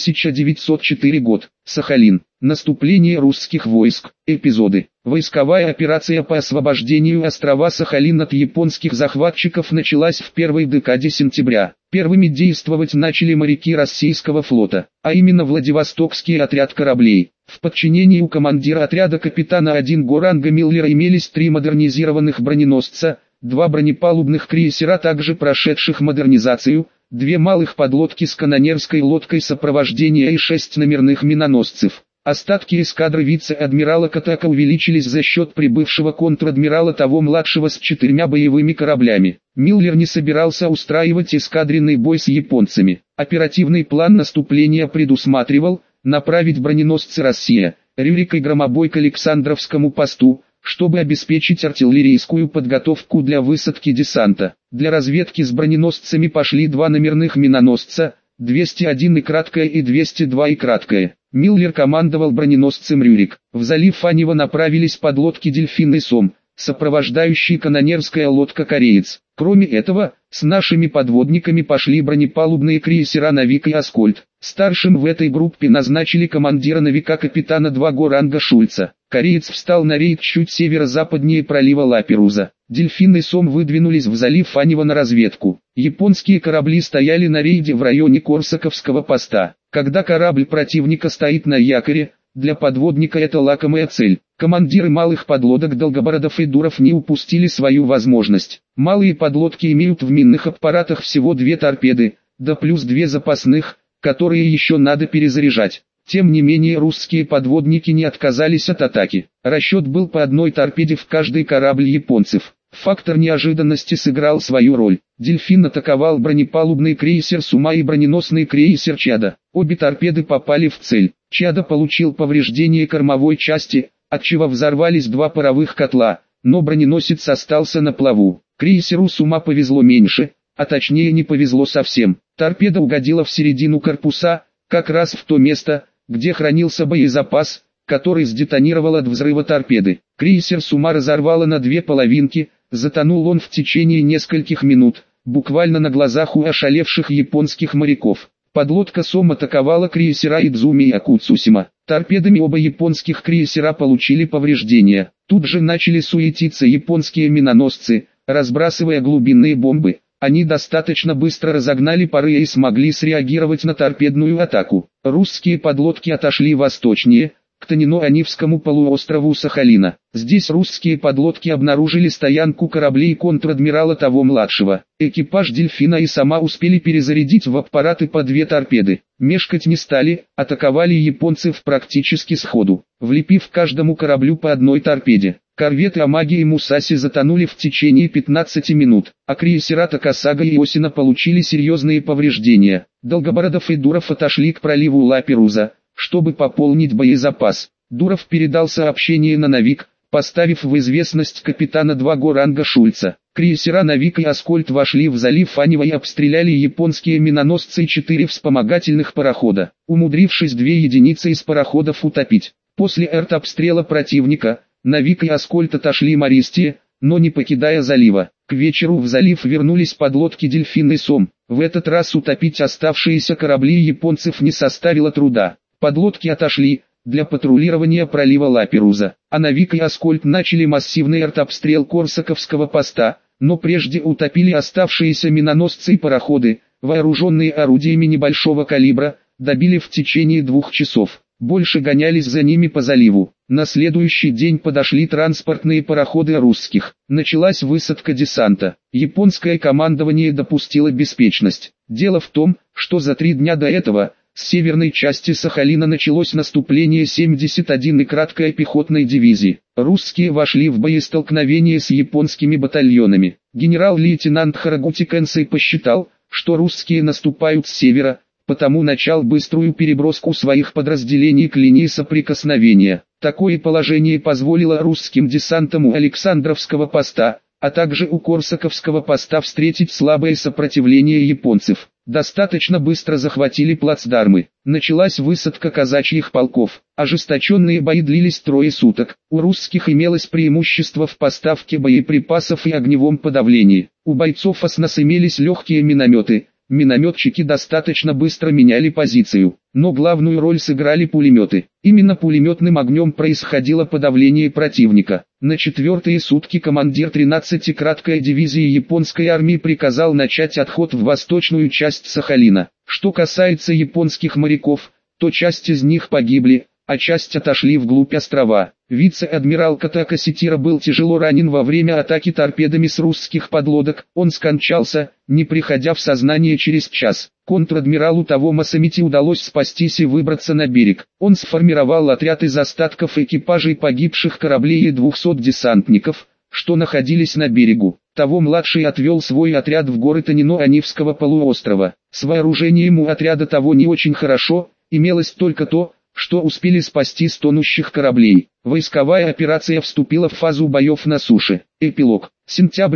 1904 год. Сахалин. Наступление русских войск. Эпизоды. Войсковая операция по освобождению острова Сахалин от японских захватчиков началась в первой декаде сентября. Первыми действовать начали моряки российского флота, а именно Владивостокский отряд кораблей. В подчинении у командира отряда капитана 1 Горанга Миллера имелись 3 модернизированных броненосца, 2 бронепалубных крейсера, также прошедших модернизацию, 2 малых подлодки с канонерской лодкой сопровождения и 6 номерных миноносцев. Остатки эскадры вице-адмирала Катака увеличились за счет прибывшего контр-адмирала того младшего с 4 боевыми кораблями. Миллер не собирался устраивать эскадренный бой с японцами. Оперативный план наступления предусматривал направить броненосцы «Россия», «Рюрик» и «Громобой» к Александровскому посту, чтобы обеспечить артиллерийскую подготовку для высадки десанта. Для разведки с броненосцами пошли 2 номерных миноносца, 201 и краткое и 202 и краткое. Миллер командовал броненосцем «Рюрик». В залив Фанева направились подлодки «Дельфин» и «Сом», сопровождающие канонерская лодка «Кореец». Кроме этого, с нашими подводниками пошли бронепалубные крейсера «Навик» и «Аскольд». Старшим в этой группе назначили командира «Навика» капитана 2 Горанга Шульца. «Кореец» встал на рейд чуть северо-западнее пролива Лаперуза. «Дельфин» и «Сом» выдвинулись в залив Фанева на разведку. Японские корабли стояли на рейде в районе Корсаковского поста. Когда корабль противника стоит на якоре, для подводника это лакомая цель. Командиры малых подлодок Долгобородов и Дуров не упустили свою возможность. Малые подлодки имеют в минных аппаратах всего 2 торпеды, да плюс 2 запасных, которые еще надо перезаряжать. Тем не менее русские подводники не отказались от атаки. Расчет был по 1 торпеде в каждый корабль японцев. Фактор неожиданности сыграл свою роль. «Дельфин» атаковал бронепалубный крейсер «Сума» и броненосный крейсер «Чадо». Обе торпеды попали в цель. «Чадо» получил повреждение кормовой части, отчего взорвались 2 паровых котла, но броненосец остался на плаву. Крейсеру «Сума» повезло меньше, а точнее не повезло совсем. Торпеда угодила в середину корпуса, как раз в то место, где хранился боезапас, который сдетонировал от взрыва торпеды. Крейсер «Сума» разорвало на 2 половинки, затонул он в течение нескольких минут, буквально на глазах у ошалевших японских моряков. Подлодка «Сом» атаковала крейсера «Идзуми» и «Акуцусима». Торпедами оба японских крейсера получили повреждения. Тут же начали суетиться японские миноносцы, разбрасывая глубинные бомбы. Они достаточно быстро разогнали пары и смогли среагировать на торпедную атаку. Русские подлодки отошли восточнее, к Танино-Анивскому полуострову Сахалина. Здесь русские подлодки обнаружили стоянку кораблей контр-адмирала того-младшего. Экипаж «Дельфина» и «Сама» успели перезарядить в аппараты по 2 торпеды. Мешкать не стали, атаковали японцев практически сходу, влепив каждому кораблю по 1 торпеде. Корветы «Амаги» и «Мусаси» затонули в течение 15 минут, а крейсера «Такасага» и «Осина» получили серьезные повреждения. Долгобородов и Дуров отошли к проливу Ла-Перуза, чтобы пополнить боезапас. Дуров передал сообщение на «Навик», поставив в известность капитана 2-го ранга Шульца. Крейсера «Навик» и «Аскольд» вошли в залив Анива и обстреляли японские миноносцы и 4 вспомогательных парохода, умудрившись 2 единицы из пароходов утопить. После артобстрела противника, «Навик» и «Аскольд» отошли Мористи, но не покидая залива. К вечеру в залив вернулись подлодки «Дельфин» и «Сом». В этот раз утопить оставшиеся корабли японцев не составило труда. Подлодки отошли для патрулирования пролива Ла-Перуза, а «Навик» и «Аскольд» начали массивный артобстрел Корсаковского поста, но прежде утопили оставшиеся миноносцы и пароходы, вооруженные орудиями небольшого калибра, добили в течение 2 часов. Больше гонялись за ними по заливу. На следующий день подошли транспортные пароходы русских. Началась высадка десанта. Японское командование допустило беспечность. Дело в том, что за 3 дня до этого с северной части Сахалина началось наступление 71-й краткой пехотной дивизии. Русские вошли в боестолкновение с японскими батальонами. Генерал-лейтенант Харагути Кэнсэй посчитал, что русские наступают с севера, потому начал быструю переброску своих подразделений к линии соприкосновения. Такое положение позволило русским десантам у Александровского поста, а также у Корсаковского поста встретить слабое сопротивление японцев. Достаточно быстро захватили плацдармы. Началась высадка казачьих полков. Ожесточенные бои длились 3 суток. У русских имелось преимущество в поставке боеприпасов и огневом подавлении. У бойцов ОСНАС имелись легкие минометы. Минометчики достаточно быстро меняли позицию, но главную роль сыграли пулеметы. Именно пулеметным огнем происходило подавление противника. На 4-е сутки командир 13-й краткой дивизии японской армии приказал начать отход в восточную часть Сахалина. Что касается японских моряков, то часть из них погибли, а часть отошли вглубь острова. Вице-адмирал Катака Ситира был тяжело ранен во время атаки торпедами с русских подлодок. Он скончался, не приходя в сознание через час. Контр-адмиралу Таво Масамити удалось спастись и выбраться на берег. Он сформировал отряд из остатков экипажей погибших кораблей и 200 десантников, что находились на берегу. Таво-младший отвел свой отряд в горы Танино-Анивского полуострова. С вооружением у отряда Таво не очень хорошо, имелось только то, что успели спасти с тонущих кораблей. Войсковая операция вступила в фазу боев на суше. Эпилог. Сентябрь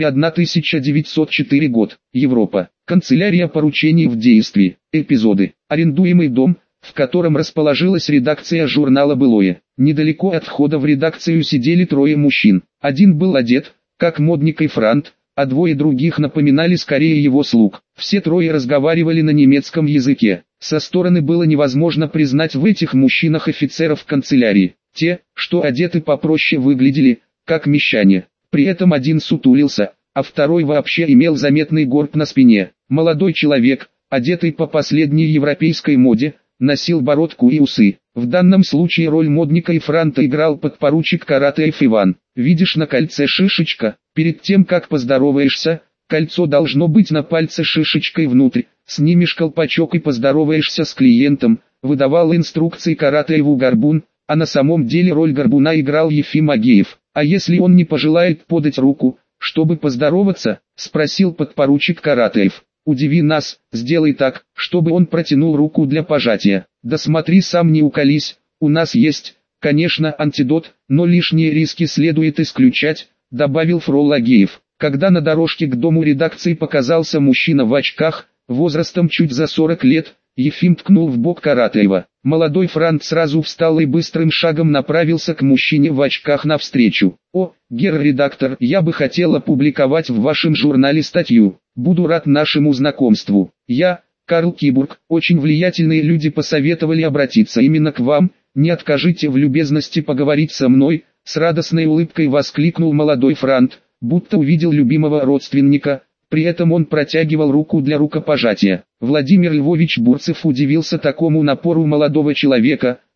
1904 год. Европа. Канцелярия поручений в действии. Эпизоды. Арендуемый дом, в котором расположилась редакция журнала «Былое». Недалеко от входа в редакцию сидели 3 мужчин. Один был одет, как модник и франт, а 2 других напоминали скорее его слуг. Все 3 разговаривали на немецком языке. Со стороны было невозможно признать в этих мужчинах офицеров канцелярии. Те, что одеты попроще, выглядели, как мещане. При этом один сутулился, а второй вообще имел заметный горб на спине. Молодой человек, одетый по последней европейской моде, носил бородку и усы. В данном случае роль модника и франта играл подпоручик Каратаев Иван. «Видишь на кольце шишечка? Перед тем как поздороваешься, кольцо должно быть на пальце шишечкой внутрь. Снимешь колпачок и поздороваешься с клиентом», выдавал инструкции Каратаеву Горбун, а на самом деле роль Горбуна играл Ефим Агеев. «А если он не пожелает подать руку, чтобы поздороваться?» — спросил подпоручик Каратаев. «Удиви нас, сделай так, чтобы он протянул руку для пожатия. Да смотри сам не уколись, у нас есть, конечно, антидот, но лишние риски следует исключать», — добавил Фрол Агеев. Когда на дорожке к дому редакции показался мужчина в очках, возрастом чуть за 40 лет, Ефим ткнул в бок Каратаева. Молодой франт сразу встал и быстрым шагом направился к мужчине в очках навстречу. «О, герр-редактор, я бы хотел опубликовать в вашем журнале статью. Буду рад нашему знакомству. Я, Карл Кибург, очень влиятельные люди посоветовали обратиться именно к вам, не откажите в любезности поговорить со мной», с радостной улыбкой воскликнул молодой франт, будто увидел любимого родственника. При этом он протягивал руку для рукопожатия. Владимир Львович Бурцев удивился такому напору молодого человека,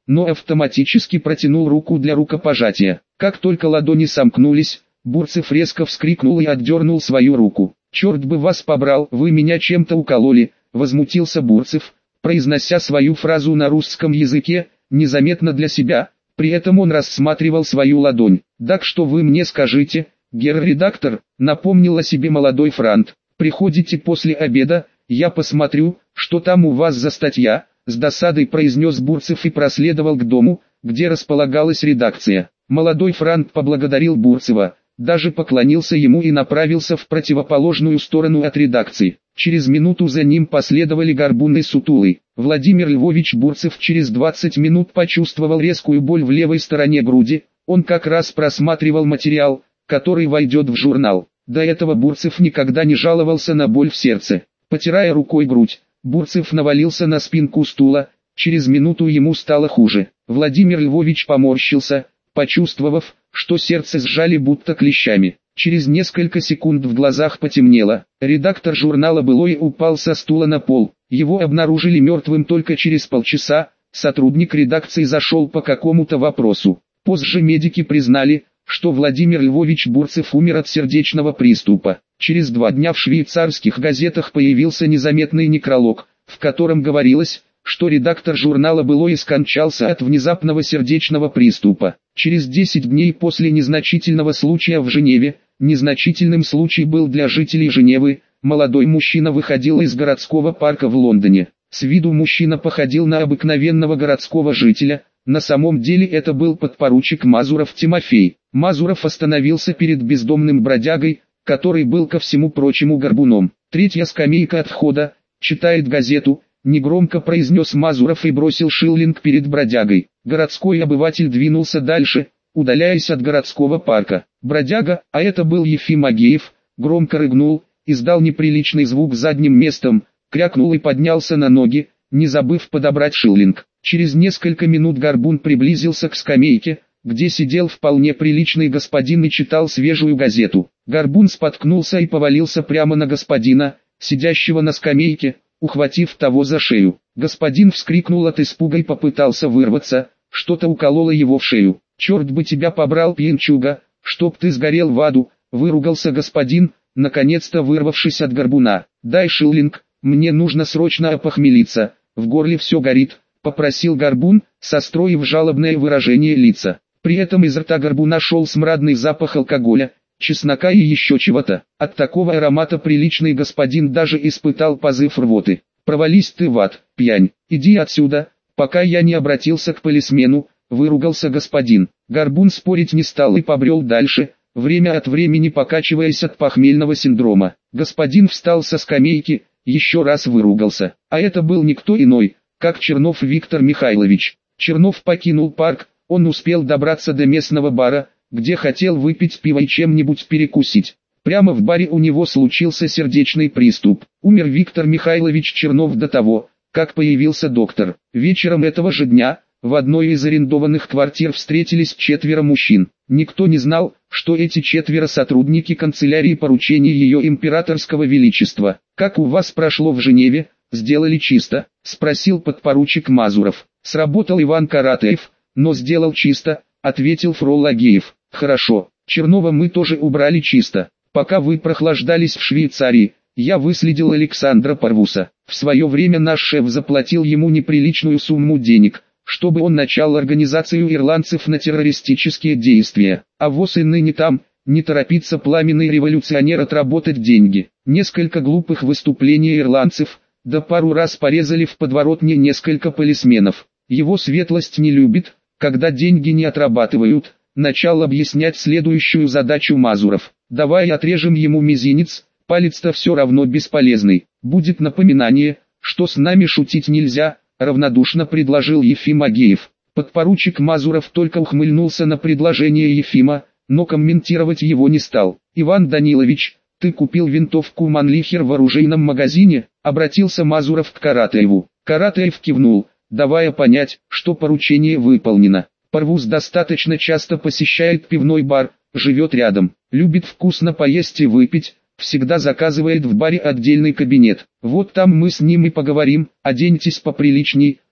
но автоматически протянул руку для рукопожатия. Как только ладони сомкнулись, Бурцев резко вскрикнул и отдернул свою руку. «Черт бы вас побрал, вы меня чем-то укололи», — возмутился Бурцев, произнося свою фразу на русском языке, незаметно для себя, при этом он рассматривал свою ладонь. «Так что вы мне скажите, герр-редактор», — напомнил о себе молодой франт, — «приходите после обеда, я посмотрю, что там у вас за статья», — с досадой произнес Бурцев и проследовал к дому, где располагалась редакция. Молодой франт поблагодарил Бурцева, даже поклонился ему и направился в противоположную сторону от редакции. Через минуту за ним последовали Горбун и Сутулый. Владимир Львович Бурцев через 20 минут почувствовал резкую боль в левой стороне груди, он как раз просматривал материал, который войдет в журнал. До этого Бурцев никогда не жаловался на боль в сердце. Потирая рукой грудь, Бурцев навалился на спинку стула, через минуту ему стало хуже. Владимир Львович поморщился, почувствовав, что сердце сжали будто клещами. Через несколько секунд в глазах потемнело. Редактор журнала «Былое» упал со стула на пол. Его обнаружили мертвым только через полчаса. Сотрудник редакции зашел по какому-то вопросу. Позже медики признали, что Владимир Львович Бурцев умер от сердечного приступа. Через 2 дня в швейцарских газетах появился незаметный некролог, в котором говорилось, что редактор журнала «Былое» скончался от внезапного сердечного приступа. Через 10 дней после незначительного случая в Женеве, незначительным случай был для жителей Женевы, молодой мужчина выходил из городского парка в Лондоне. С виду мужчина походил на обыкновенного городского жителя, на самом деле это был подпоручик Мазуров Тимофей. Мазуров остановился перед бездомным бродягой, который был ко всему прочему горбуном. «Третья скамейка от входа, читает газету», — негромко произнес Мазуров и бросил шиллинг перед бродягой. Городской обыватель двинулся дальше, удаляясь от городского парка. Бродяга, а это был Ефим Агеев, громко рыгнул, издал неприличный звук задним местом, крякнул и поднялся на ноги, не забыв подобрать шиллинг. Через несколько минут горбун приблизился к скамейке, где сидел вполне приличный господин и читал свежую газету. Горбун споткнулся и повалился прямо на господина, сидящего на скамейке, ухватив того за шею. Господин вскрикнул от испуга и попытался вырваться, что-то укололо его в шею. «Черт бы тебя побрал, пьянчуга, чтоб ты сгорел в аду», — выругался господин, наконец-то вырвавшись от горбуна. «Дай шиллинг, мне нужно срочно опохмелиться, в горле все горит», — попросил горбун, состроив жалобное выражение лица. При этом из рта горбуна шел смрадный запах алкоголя, чеснока и еще чего-то. От такого аромата приличный господин даже испытал позыв рвоты. «Провались ты в ад, пьянь, иди отсюда, пока я не обратился к полисмену», — выругался господин. Горбун спорить не стал и побрел дальше, время от времени покачиваясь от похмельного синдрома. Господин встал со скамейки, еще раз выругался. А это был никто иной, как Чернов Виктор Михайлович. Чернов покинул парк, он успел добраться до местного бара, где хотел выпить пиво и чем-нибудь перекусить. Прямо в баре у него случился сердечный приступ. Умер Виктор Михайлович Чернов до того, как появился доктор. Вечером этого же дня, в одной из арендованных квартир встретились 4 мужчин. Никто не знал, что эти 4 сотрудники канцелярии поручений ее императорского величества. «Как у вас прошло в Женеве, сделали чисто?» — спросил подпоручик Мазуров. «Сработал Иван Каратаев, но сделал чисто», — ответил фрол Агеев. «Хорошо, Чернова мы тоже убрали чисто. Пока вы прохлаждались в Швейцарии, я выследил Александра Парвуса. В свое время наш шеф заплатил ему неприличную сумму денег, чтобы он начал организацию ирландцев на террористические действия. А ВОС и ныне там, не торопится пламенный революционер отработать деньги. Несколько глупых выступлений ирландцев, да пару раз порезали в подворотне несколько полисменов. Его светлость не любит, когда деньги не отрабатывают», — начал объяснять следующую задачу Мазуров. «Давай отрежем ему мизинец, палец-то все равно бесполезный. Будет напоминание, что с нами шутить нельзя», — равнодушно предложил Ефим Агеев. Подпоручик Мазуров только ухмыльнулся на предложение Ефима, но комментировать его не стал. «Иван Данилович, ты купил винтовку Манлихер в оружейном магазине?» — обратился Мазуров к Каратаеву. Каратаев кивнул, давая понять, что поручение выполнено. «Парвус достаточно часто посещает пивной бар, живет рядом, любит вкусно поесть и выпить, всегда заказывает в баре отдельный кабинет. Вот там мы с ним и поговорим, оденьтесь поприличней,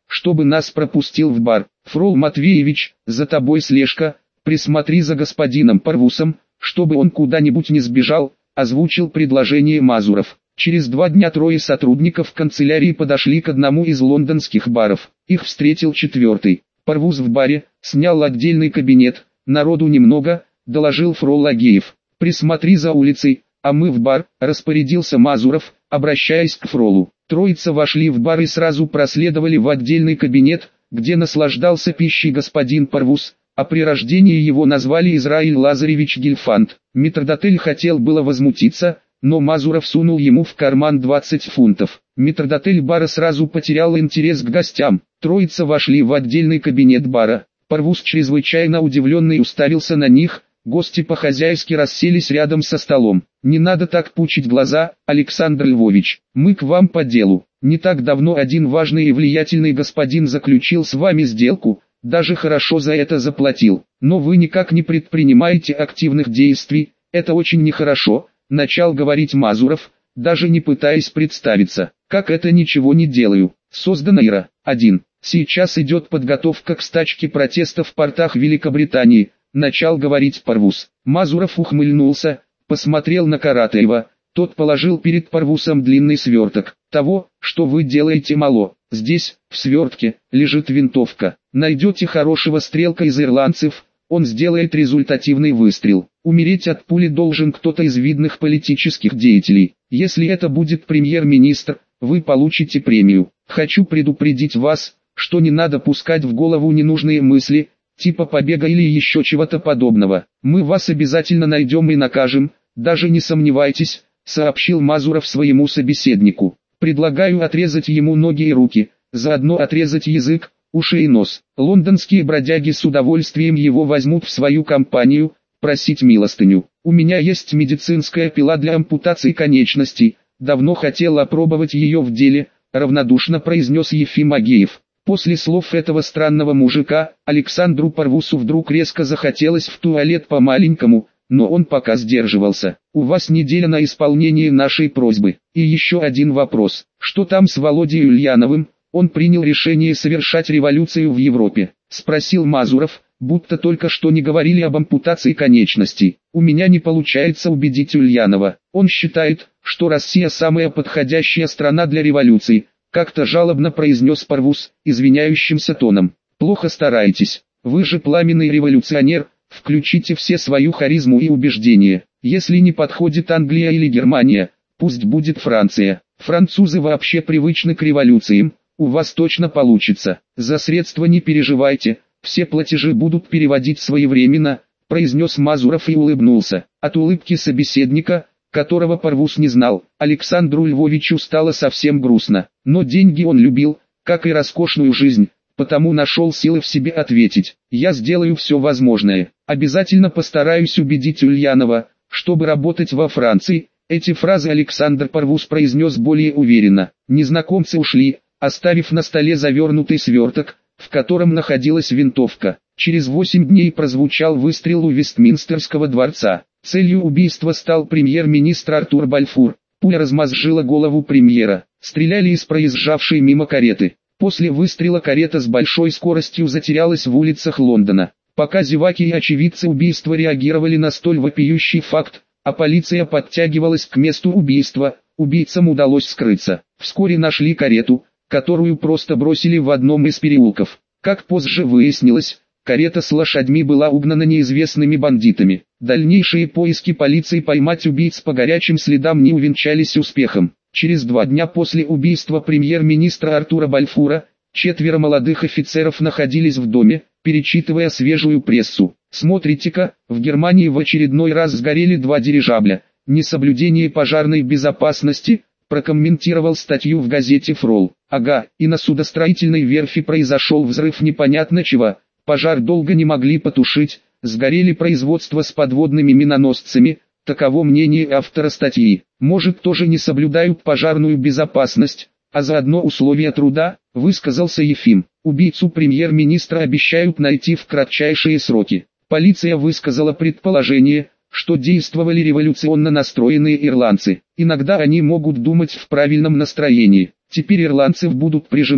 чтобы нас пропустил в бар. Фрол Матвеевич, за тобой слежка, присмотри за господином Парвусом, чтобы он куда-нибудь не сбежал, озвучил предложение Мазуров. Через 2 дня 3 сотрудников канцелярии подошли к одному из лондонских баров. Их встретил 4-й. Парвус в баре, снял отдельный кабинет, народу немного, доложил Фрол Агеев. Присмотри за улицей, а мы в бар, распорядился Мазуров, обращаясь к Фролу. Троица вошли в бар и сразу проследовали в отдельный кабинет, где наслаждался пищей господин Парвус, а при рождении его назвали Израиль Лазаревич Гельфанд. Метрдотель хотел было возмутиться, но Мазуров сунул ему в карман 20 фунтов. Метрдотель бара сразу потерял интерес к гостям. Троица вошли в отдельный кабинет бара. Парвус чрезвычайно удивленный уставился на них. Гости по-хозяйски расселись рядом со столом. «Не надо так пучить глаза, Александр Львович, мы к вам по делу. Не так давно один важный и влиятельный господин заключил с вами сделку, даже хорошо за это заплатил. Но вы никак не предпринимаете активных действий, это очень нехорошо», начал говорить Мазуров, даже не пытаясь представиться. «Как это ничего не делаю? Создана ИРА-1. Сейчас идет подготовка к стачке протеста в портах Великобритании», начал говорить Парвус. Мазуров ухмыльнулся, посмотрел на Каратаева, тот положил перед Парвусом длинный сверток. «Того, что вы делаете, мало. Здесь, в свертке, лежит винтовка. Найдете хорошего стрелка из ирландцев, он сделает результативный выстрел. Умереть от пули должен кто-то из видных политических деятелей. Если это будет премьер-министр, вы получите премию. Хочу предупредить вас, что не надо пускать в голову ненужные мысли, типа побега или еще чего-то подобного. Мы вас обязательно найдем и накажем, даже не сомневайтесь», сообщил Мазуров своему собеседнику. «Предлагаю отрезать ему ноги и руки, заодно отрезать язык, уши и нос. Лондонские бродяги с удовольствием его возьмут в свою компанию, просить милостыню. У меня есть медицинская пила для ампутации конечностей, давно хотел опробовать ее в деле», равнодушно произнес Ефим Агеев. После слов этого странного мужика, Александру Парвусу вдруг резко захотелось в туалет по-маленькому, но он пока сдерживался. «У вас неделя на исполнение нашей просьбы. И еще один вопрос. Что там с Володей Ульяновым? Он принял решение совершать революцию в Европе?» Спросил Мазуров, будто только что не говорили об ампутации конечностей. «У меня не получается убедить Ульянова. Он считает, что Россия самая подходящая страна для революции», как-то жалобно произнес Парвус, извиняющимся тоном. «Плохо стараетесь. Вы же пламенный революционер, включите все свою харизму и убеждения. Если не подходит Англия или Германия, пусть будет Франция. Французы вообще привычны к революциям, у вас точно получится. За средства не переживайте, все платежи будут переводить своевременно», произнес Мазуров и улыбнулся. От улыбки собеседника, которого Парвус не знал, Александру Львовичу стало совсем грустно. Но деньги он любил, как и роскошную жизнь, потому нашел силы в себе ответить: «Я сделаю все возможное, обязательно постараюсь убедить Ульянова, чтобы работать во Франции». Эти фразы Александр Парвус произнес более уверенно. Незнакомцы ушли, оставив на столе завернутый сверток, в котором находилась винтовка. Через 8 дней прозвучал выстрел у Вестминстерского дворца. Целью убийства стал премьер-министр Артур Бальфур. Пуля размозжила голову премьера. Стреляли из проезжавшей мимо кареты. После выстрела карета с большой скоростью затерялась в улицах Лондона. Пока зеваки и очевидцы убийства реагировали на столь вопиющий факт, а полиция подтягивалась к месту убийства, убийцам удалось скрыться. Вскоре нашли карету, которую просто бросили в одном из переулков. Как позже выяснилось, карета с лошадьми была угнана неизвестными бандитами. Дальнейшие поиски полиции поймать убийц по горячим следам не увенчались успехом. Через 2 дня после убийства премьер-министра Артура Бальфура, 4 молодых офицеров находились в доме, перечитывая свежую прессу. «Смотрите-ка, в Германии в очередной раз сгорели 2 дирижабля. Несоблюдение пожарной безопасности», прокомментировал статью в газете «Фрол». «Ага, и на судостроительной верфи произошел взрыв непонятно чего. Пожар долго не могли потушить, сгорели производства с подводными миноносцами», таково мнение автора статьи. «Может, тоже не соблюдают пожарную безопасность, а заодно условия труда», высказался Ефим. «Убийцу премьер-министра обещают найти в кратчайшие сроки». Полиция высказала предположение, что действовали революционно настроенные ирландцы. Иногда они могут думать в правильном настроении. Теперь ирландцев будут прижимать,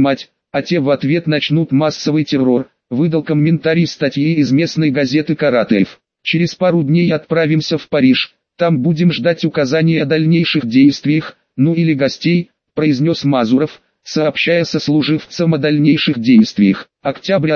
а те в ответ начнут массовый террор, выдал комментарий статьи из местной газеты «Каратаев». Через пару дней отправимся в Париж, там будем ждать указаний о дальнейших действиях, ну или гостей, произнес Мазуров, сообщая сослуживцам о дальнейших действиях. Октябрь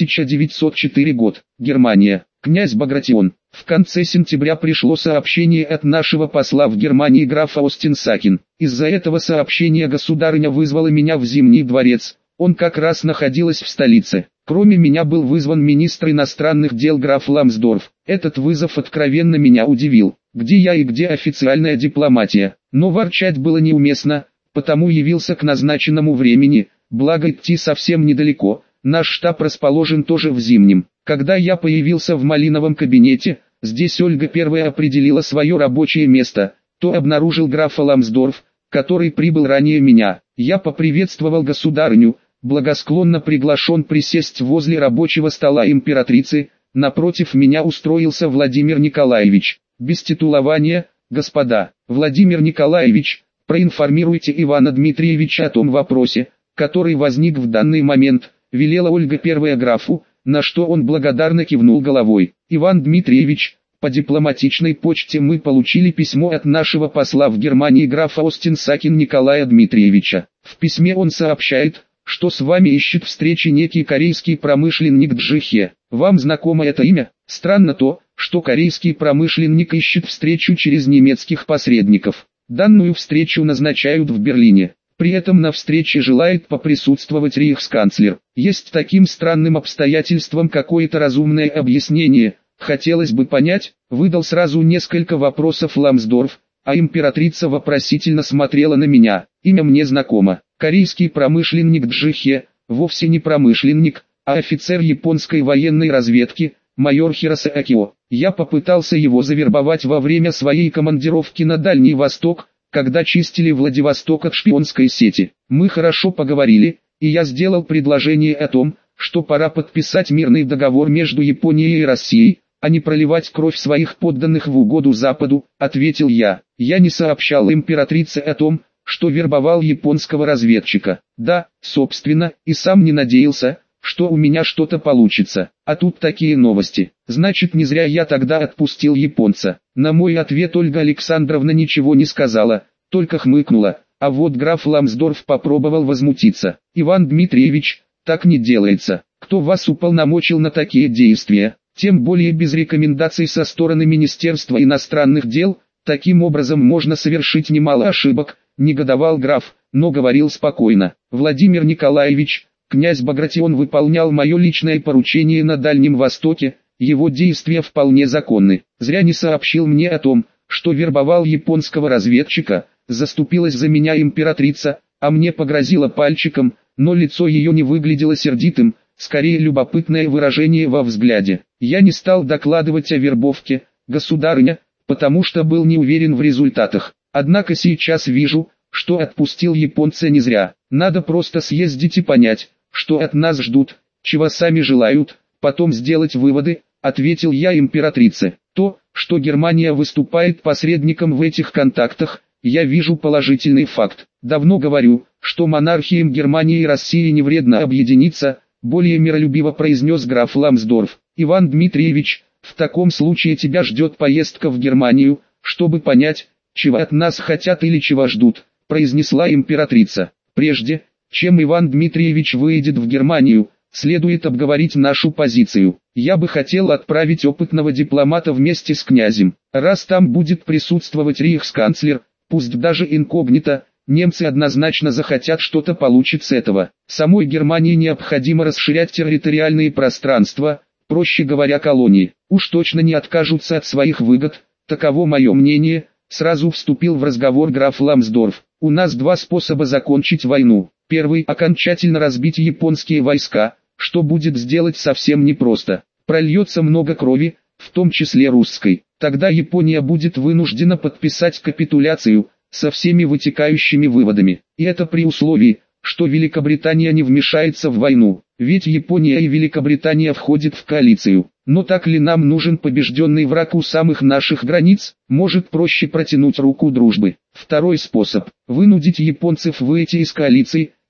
1904 год. Германия. Князь Багратион. В конце сентября пришло сообщение от нашего посла в Германии графа Остинсакин. Из-за этого сообщения государыня вызвала меня в Зимний дворец. Он как раз находилась в столице. Кроме меня был вызван министр иностранных дел граф Ламсдорф. Этот вызов откровенно меня удивил. Где я и где официальная дипломатия? Но ворчать было неуместно, потому явился к назначенному времени, благо идти совсем недалеко. Наш штаб расположен тоже в Зимнем. Когда я появился в Малиновом кабинете, здесь Ольга первая определила свое рабочее место, то обнаружил графа Ламсдорф, который прибыл ранее меня. Я поприветствовал государыню, благосклонно приглашен присесть возле рабочего стола императрицы, напротив меня устроился Владимир Николаевич. Без титулования, господа. Владимир Николаевич, проинформируйте Ивана Дмитриевича о том вопросе, который возник в данный момент, велела Ольга первая графу, на что он благодарно кивнул головой. Иван Дмитриевич, по дипломатичной почте мы получили письмо от нашего посла в Германии графа Остинсакин Николая Дмитриевича. В письме он сообщает, что с вами ищет встречи некий корейский промышленник Джихе. Вам знакомо это имя? Странно то, что корейский промышленник ищет встречу через немецких посредников. Данную встречу назначают в Берлине. При этом на встрече желает поприсутствовать рейхсканцлер. Есть таким странным обстоятельством какое-то разумное объяснение? Хотелось бы понять, выдал сразу несколько вопросов Ламсдорф, а императрица вопросительно смотрела на меня. Имя мне знакомо. Корейский промышленник Джихе, вовсе не промышленник, а офицер японской военной разведки, майор Хиросе Акио. Я попытался его завербовать во время своей командировки на Дальний Восток, когда чистили Владивосток от шпионской сети. Мы хорошо поговорили, и я сделал предложение о том, что пора подписать мирный договор между Японией и Россией, а не проливать кровь своих подданных в угоду Западу, ответил я. Я не сообщал императрице о том, что вербовал японского разведчика. Да, собственно, и сам не надеялся, что у меня что-то получится. А тут такие новости. Значит, не зря я тогда отпустил японца. На мой ответ Ольга Александровна ничего не сказала, только хмыкнула. А вот граф Ламсдорф попробовал возмутиться. Иван Дмитриевич, так не делается. Кто вас уполномочил на такие действия? Тем более без рекомендаций со стороны Министерства иностранных дел. Таким образом можно совершить немало ошибок, негодовал граф, но говорил спокойно. Владимир Николаевич, князь Багратион выполнял мое личное поручение на Дальнем Востоке, его действия вполне законны. Зря не сообщил мне о том, что вербовал японского разведчика, заступилась за меня императрица, а мне погрозила пальчиком, но лицо ее не выглядело сердитым, скорее любопытное выражение во взгляде. Я не стал докладывать о вербовке, государыня, потому что был не уверен в результатах. Однако сейчас вижу, что отпустил японца не зря. Надо просто съездить и понять, что от нас ждут, чего сами желают, потом сделать выводы, ответил я императрице. То, что Германия выступает посредником в этих контактах, я вижу положительный факт. Давно говорю, что монархиям Германии и России не вредно объединиться, более миролюбиво произнес граф Ламсдорф. Иван Дмитриевич, в таком случае тебя ждет поездка в Германию, чтобы понять, чего от нас хотят или чего ждут, произнесла императрица. Прежде, чем Иван Дмитриевич выйдет в Германию, следует обговорить нашу позицию. Я бы хотел отправить опытного дипломата вместе с князем. Раз там будет присутствовать рейхсканцлер, пусть даже инкогнито, немцы однозначно захотят что-то получить с этого. Самой Германии необходимо расширять территориальные пространства, проще говоря колонии. Уж точно не откажутся от своих выгод, таково мое мнение, сразу вступил в разговор граф Ламсдорф. У нас два способа закончить войну. Первый – окончательно разбить японские войска, что будет сделать совсем непросто. Прольется много крови, в том числе русской. Тогда Япония будет вынуждена подписать капитуляцию, со всеми вытекающими выводами. И это при условии, что Великобритания не вмешается в войну. Ведь Япония и Великобритания входят в коалицию. Но так ли нам нужен побежденный враг у самых наших границ? Может, проще протянуть руку дружбы. Второй способ – вынудить японцев выйти из коалиции,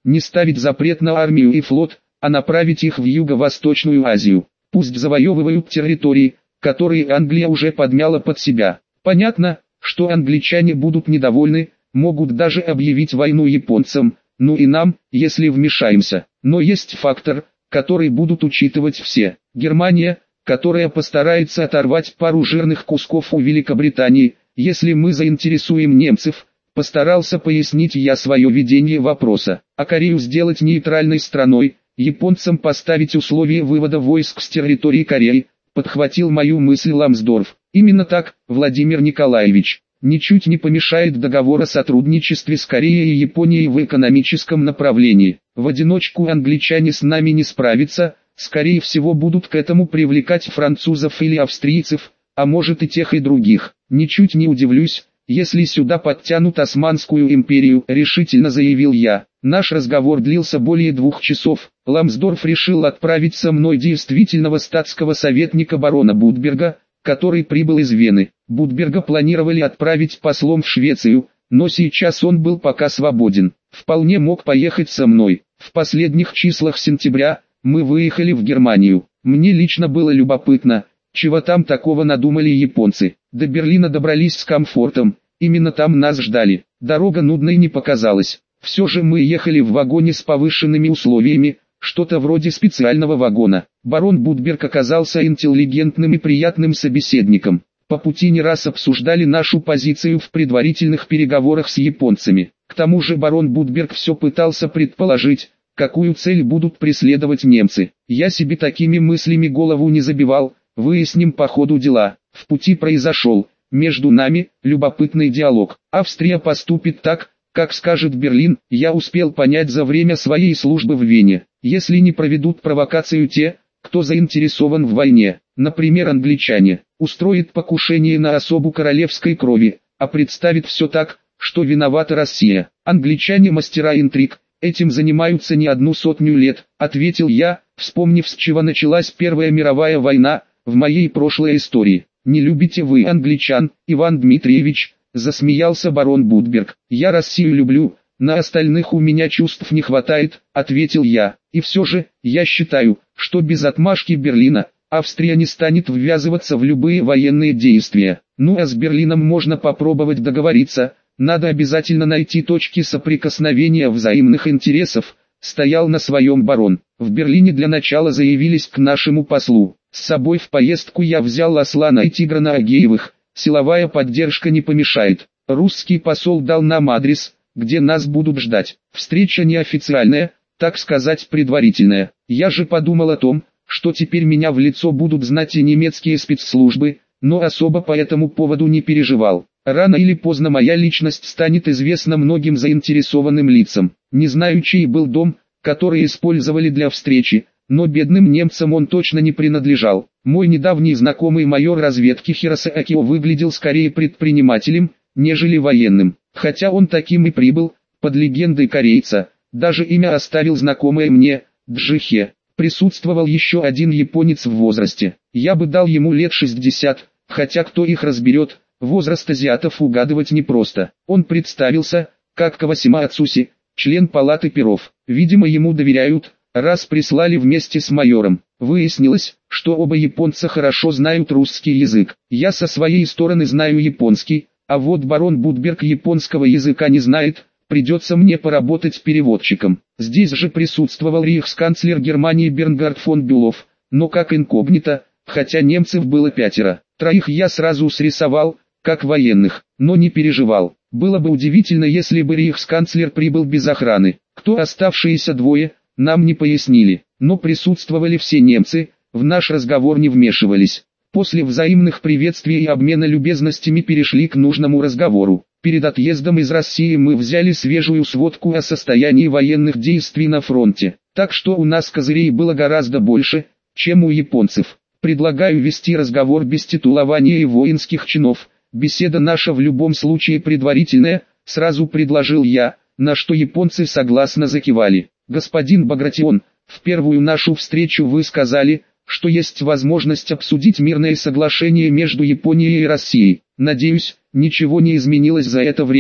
не ставить запрет на армию и флот, а направить их в Юго-Восточную Азию. Пусть завоевывают территории, которые Англия уже подмяла под себя. Понятно, что англичане будут недовольны, могут даже объявить войну японцам, ну и нам, если вмешаемся. Но есть фактор, который будут учитывать все. Германия, которая постарается оторвать пару жирных кусков у Великобритании, если мы заинтересуем немцев, постарался пояснить я свое видение вопроса. А Корею сделать нейтральной страной, японцам поставить условия вывода войск с территории Кореи, подхватил мою мысль Ламсдорф. Именно так, Владимир Николаевич. Ничуть не помешает договор о сотрудничестве с Кореей и Японией в экономическом направлении. В одиночку англичане с нами не справятся, скорее всего будут к этому привлекать французов или австрийцев, а может и тех и других. Ничуть не удивлюсь, если сюда подтянут Османскую империю, решительно заявил я. Наш разговор длился более 2 часов. Ламсдорф решил отправить со мной действительного статского советника барона Будберга, который прибыл из Вены. Будберга планировали отправить послом в Швецию, но сейчас он был пока свободен. Вполне мог поехать со мной. В последних числах сентября мы выехали в Германию. Мне лично было любопытно, чего там такого надумали японцы. До Берлина добрались с комфортом, именно там нас ждали. Дорога нудной не показалась. Все же мы ехали в вагоне с повышенными условиями, что-то вроде специального вагона. Барон Будберг оказался интеллигентным и приятным собеседником. По пути не раз обсуждали нашу позицию в предварительных переговорах с японцами. К тому же барон Будберг все пытался предположить, какую цель будут преследовать немцы. Я себе такими мыслями голову не забивал, выясним по ходу дела. В пути произошел, между нами, любопытный диалог. Австрия поступит так, как скажет Берлин, я успел понять за время своей службы в Вене. Если не проведут провокацию те, кто заинтересован в войне, например англичане, устроит покушение на особу королевской крови, а представит все так, что виновата Россия. Англичане мастера интриг, этим занимаются не 100 лет, ответил я, вспомнив с чего началась Первая мировая война, в моей прошлой истории. Не любите вы англичан, Иван Дмитриевич, засмеялся барон Будберг. Я Россию люблю, на остальных у меня чувств не хватает, ответил я. И все же, я считаю, что без отмашки Берлина, Австрия не станет ввязываться в любые военные действия. Ну а с Берлином можно попробовать договориться, надо обязательно найти точки соприкосновения взаимных интересов, стоял на своем барон. В Берлине для начала заявились к нашему послу. С собой в поездку я взял Аслана и Тиграна Агеевых, силовая поддержка не помешает. Русский посол дал нам адрес, где нас будут ждать. Встреча неофициальная, так сказать предварительная. Я же подумал о том, что теперь меня в лицо будут знать и немецкие спецслужбы, но особо по этому поводу не переживал. Рано или поздно моя личность станет известна многим заинтересованным лицам. Не знаю, чей был дом, который использовали для встречи, но бедным немцам он точно не принадлежал. Мой недавний знакомый майор разведки Хиросе Акио выглядел скорее предпринимателем, нежели военным. Хотя он таким и прибыл, под легендой корейца, даже имя оставил знакомое мне, Джихе. Присутствовал еще один японец в возрасте. Я бы дал ему лет 60, хотя кто их разберет, возраст азиатов угадывать непросто. Он представился, как Кавасима Ацуси, член палаты перов. Видимо ему доверяют, раз прислали вместе с майором. Выяснилось, что оба японца хорошо знают русский язык. Я со своей стороны знаю японский, а вот барон Будберг японского языка не знает, придется мне поработать переводчиком. Здесь же присутствовал рейхсканцлер Германии Бернгард фон Бюлов, но как инкогнито, хотя немцев было 5. 3 я сразу срисовал, как военных, но не переживал. Было бы удивительно, если бы рейхсканцлер прибыл без охраны. Кто оставшиеся 2, нам не пояснили, но присутствовали все немцы, в наш разговор не вмешивались. После взаимных приветствий и обмена любезностями перешли к нужному разговору. Перед отъездом из России мы взяли свежую сводку о состоянии военных действий на фронте, так что у нас козырей было гораздо больше, чем у японцев. Предлагаю вести разговор без титулования и воинских чинов, беседа наша в любом случае предварительная, сразу предложил я, на что японцы согласно закивали. Господин Багратион, в первую нашу встречу вы сказали, что есть возможность обсудить мирное соглашение между Японией и Россией. Надеюсь, ничего не изменилось за это время,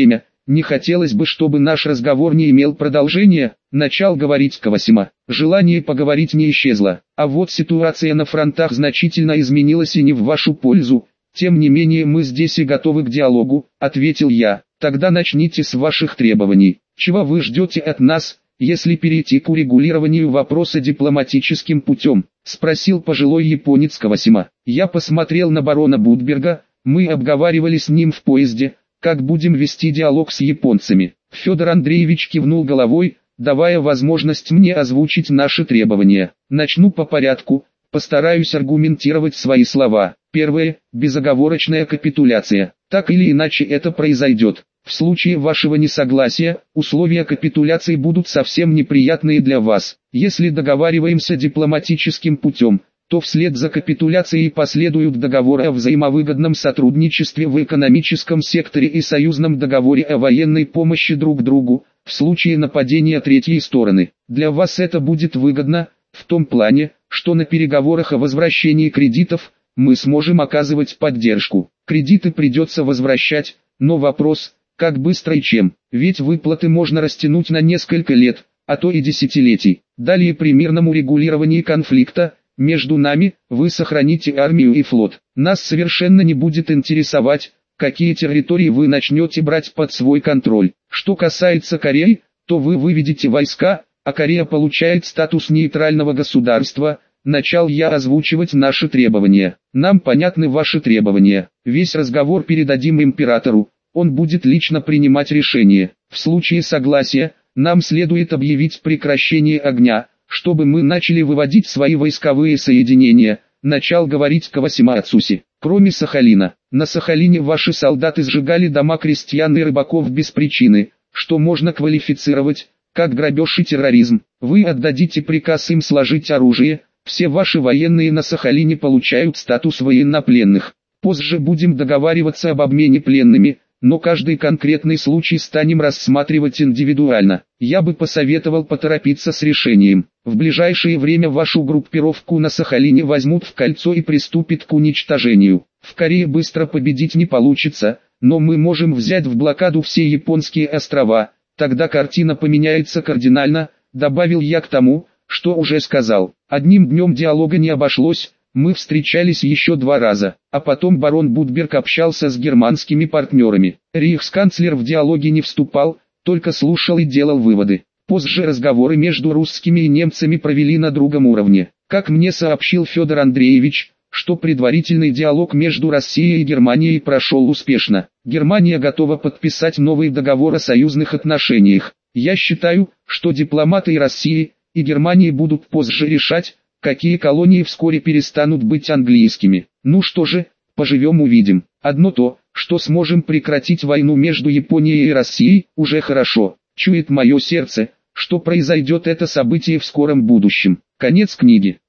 Не хотелось бы, чтобы наш разговор не имел продолжения, начал говорить Кавасима. Желание поговорить не исчезло, а вот ситуация на фронтах значительно изменилась и не в вашу пользу. Тем не менее мы здесь и готовы к диалогу, ответил я. Тогда начните с ваших требований. Чего вы ждете от нас, если перейти к урегулированию вопроса дипломатическим путем? Спросил пожилой японец Кавасима. Я посмотрел на барона Будберга, мы обговаривали с ним в поезде, как будем вести диалог с японцами. Федор Андреевич кивнул головой, давая возможность мне озвучить наши требования. Начну по порядку, постараюсь аргументировать свои слова. Первое – безоговорочная капитуляция. Так или иначе это произойдет. В случае вашего несогласия, условия капитуляции будут совсем неприятные для вас. Если договариваемся дипломатическим путем, то вслед за капитуляцией последуют договоры о взаимовыгодном сотрудничестве в экономическом секторе и союзном договоре о военной помощи друг другу, в случае нападения третьей стороны. Для вас это будет выгодно, в том плане, что на переговорах о возвращении кредитов, мы сможем оказывать поддержку. Кредиты придется возвращать, но вопрос, как быстро и чем, ведь выплаты можно растянуть на несколько лет, а то и десятилетий. Далее при мирном урегулировании конфликта, между нами, вы сохраните армию и флот. Нас совершенно не будет интересовать, какие территории вы начнете брать под свой контроль. Что касается Кореи, то вы выведете войска, а Корея получает статус нейтрального государства. Начал я озвучивать наши требования. Нам понятны ваши требования. Весь разговор передадим императору, он будет лично принимать решение. В случае согласия, нам следует объявить прекращение огня, чтобы мы начали выводить свои войсковые соединения, начал говорить Кавасима Ацуси. Кроме Сахалина, на Сахалине ваши солдаты сжигали дома крестьян и рыбаков без причины, что можно квалифицировать как грабеж и терроризм. Вы отдадите приказ им сложить оружие, все ваши военные на Сахалине получают статус военнопленных. Позже будем договариваться об обмене пленными, но каждый конкретный случай станем рассматривать индивидуально. Я бы посоветовал поторопиться с решением. В ближайшее время вашу группировку на Сахалине возьмут в кольцо и приступят к уничтожению. В Корее быстро победить не получится, но мы можем взять в блокаду все японские острова, тогда картина поменяется кардинально, добавил я к тому, что уже сказал. Одним днем диалога не обошлось. Мы встречались еще 2 раза, а потом барон Будберг общался с германскими партнерами. Рейхсканцлер в диалоге не вступал, только слушал и делал выводы. Позже разговоры между русскими и немцами провели на другом уровне. Как мне сообщил Федор Андреевич, что предварительный диалог между Россией и Германией прошел успешно. Германия готова подписать новый договор о союзных отношениях. Я считаю, что дипломаты и России, и Германии будут позже решать, какие колонии вскоре перестанут быть английскими. Ну что же, поживем увидим. Одно то, что сможем прекратить войну между Японией и Россией, уже хорошо. Чует мое сердце, что произойдет это событие в скором будущем. Конец книги.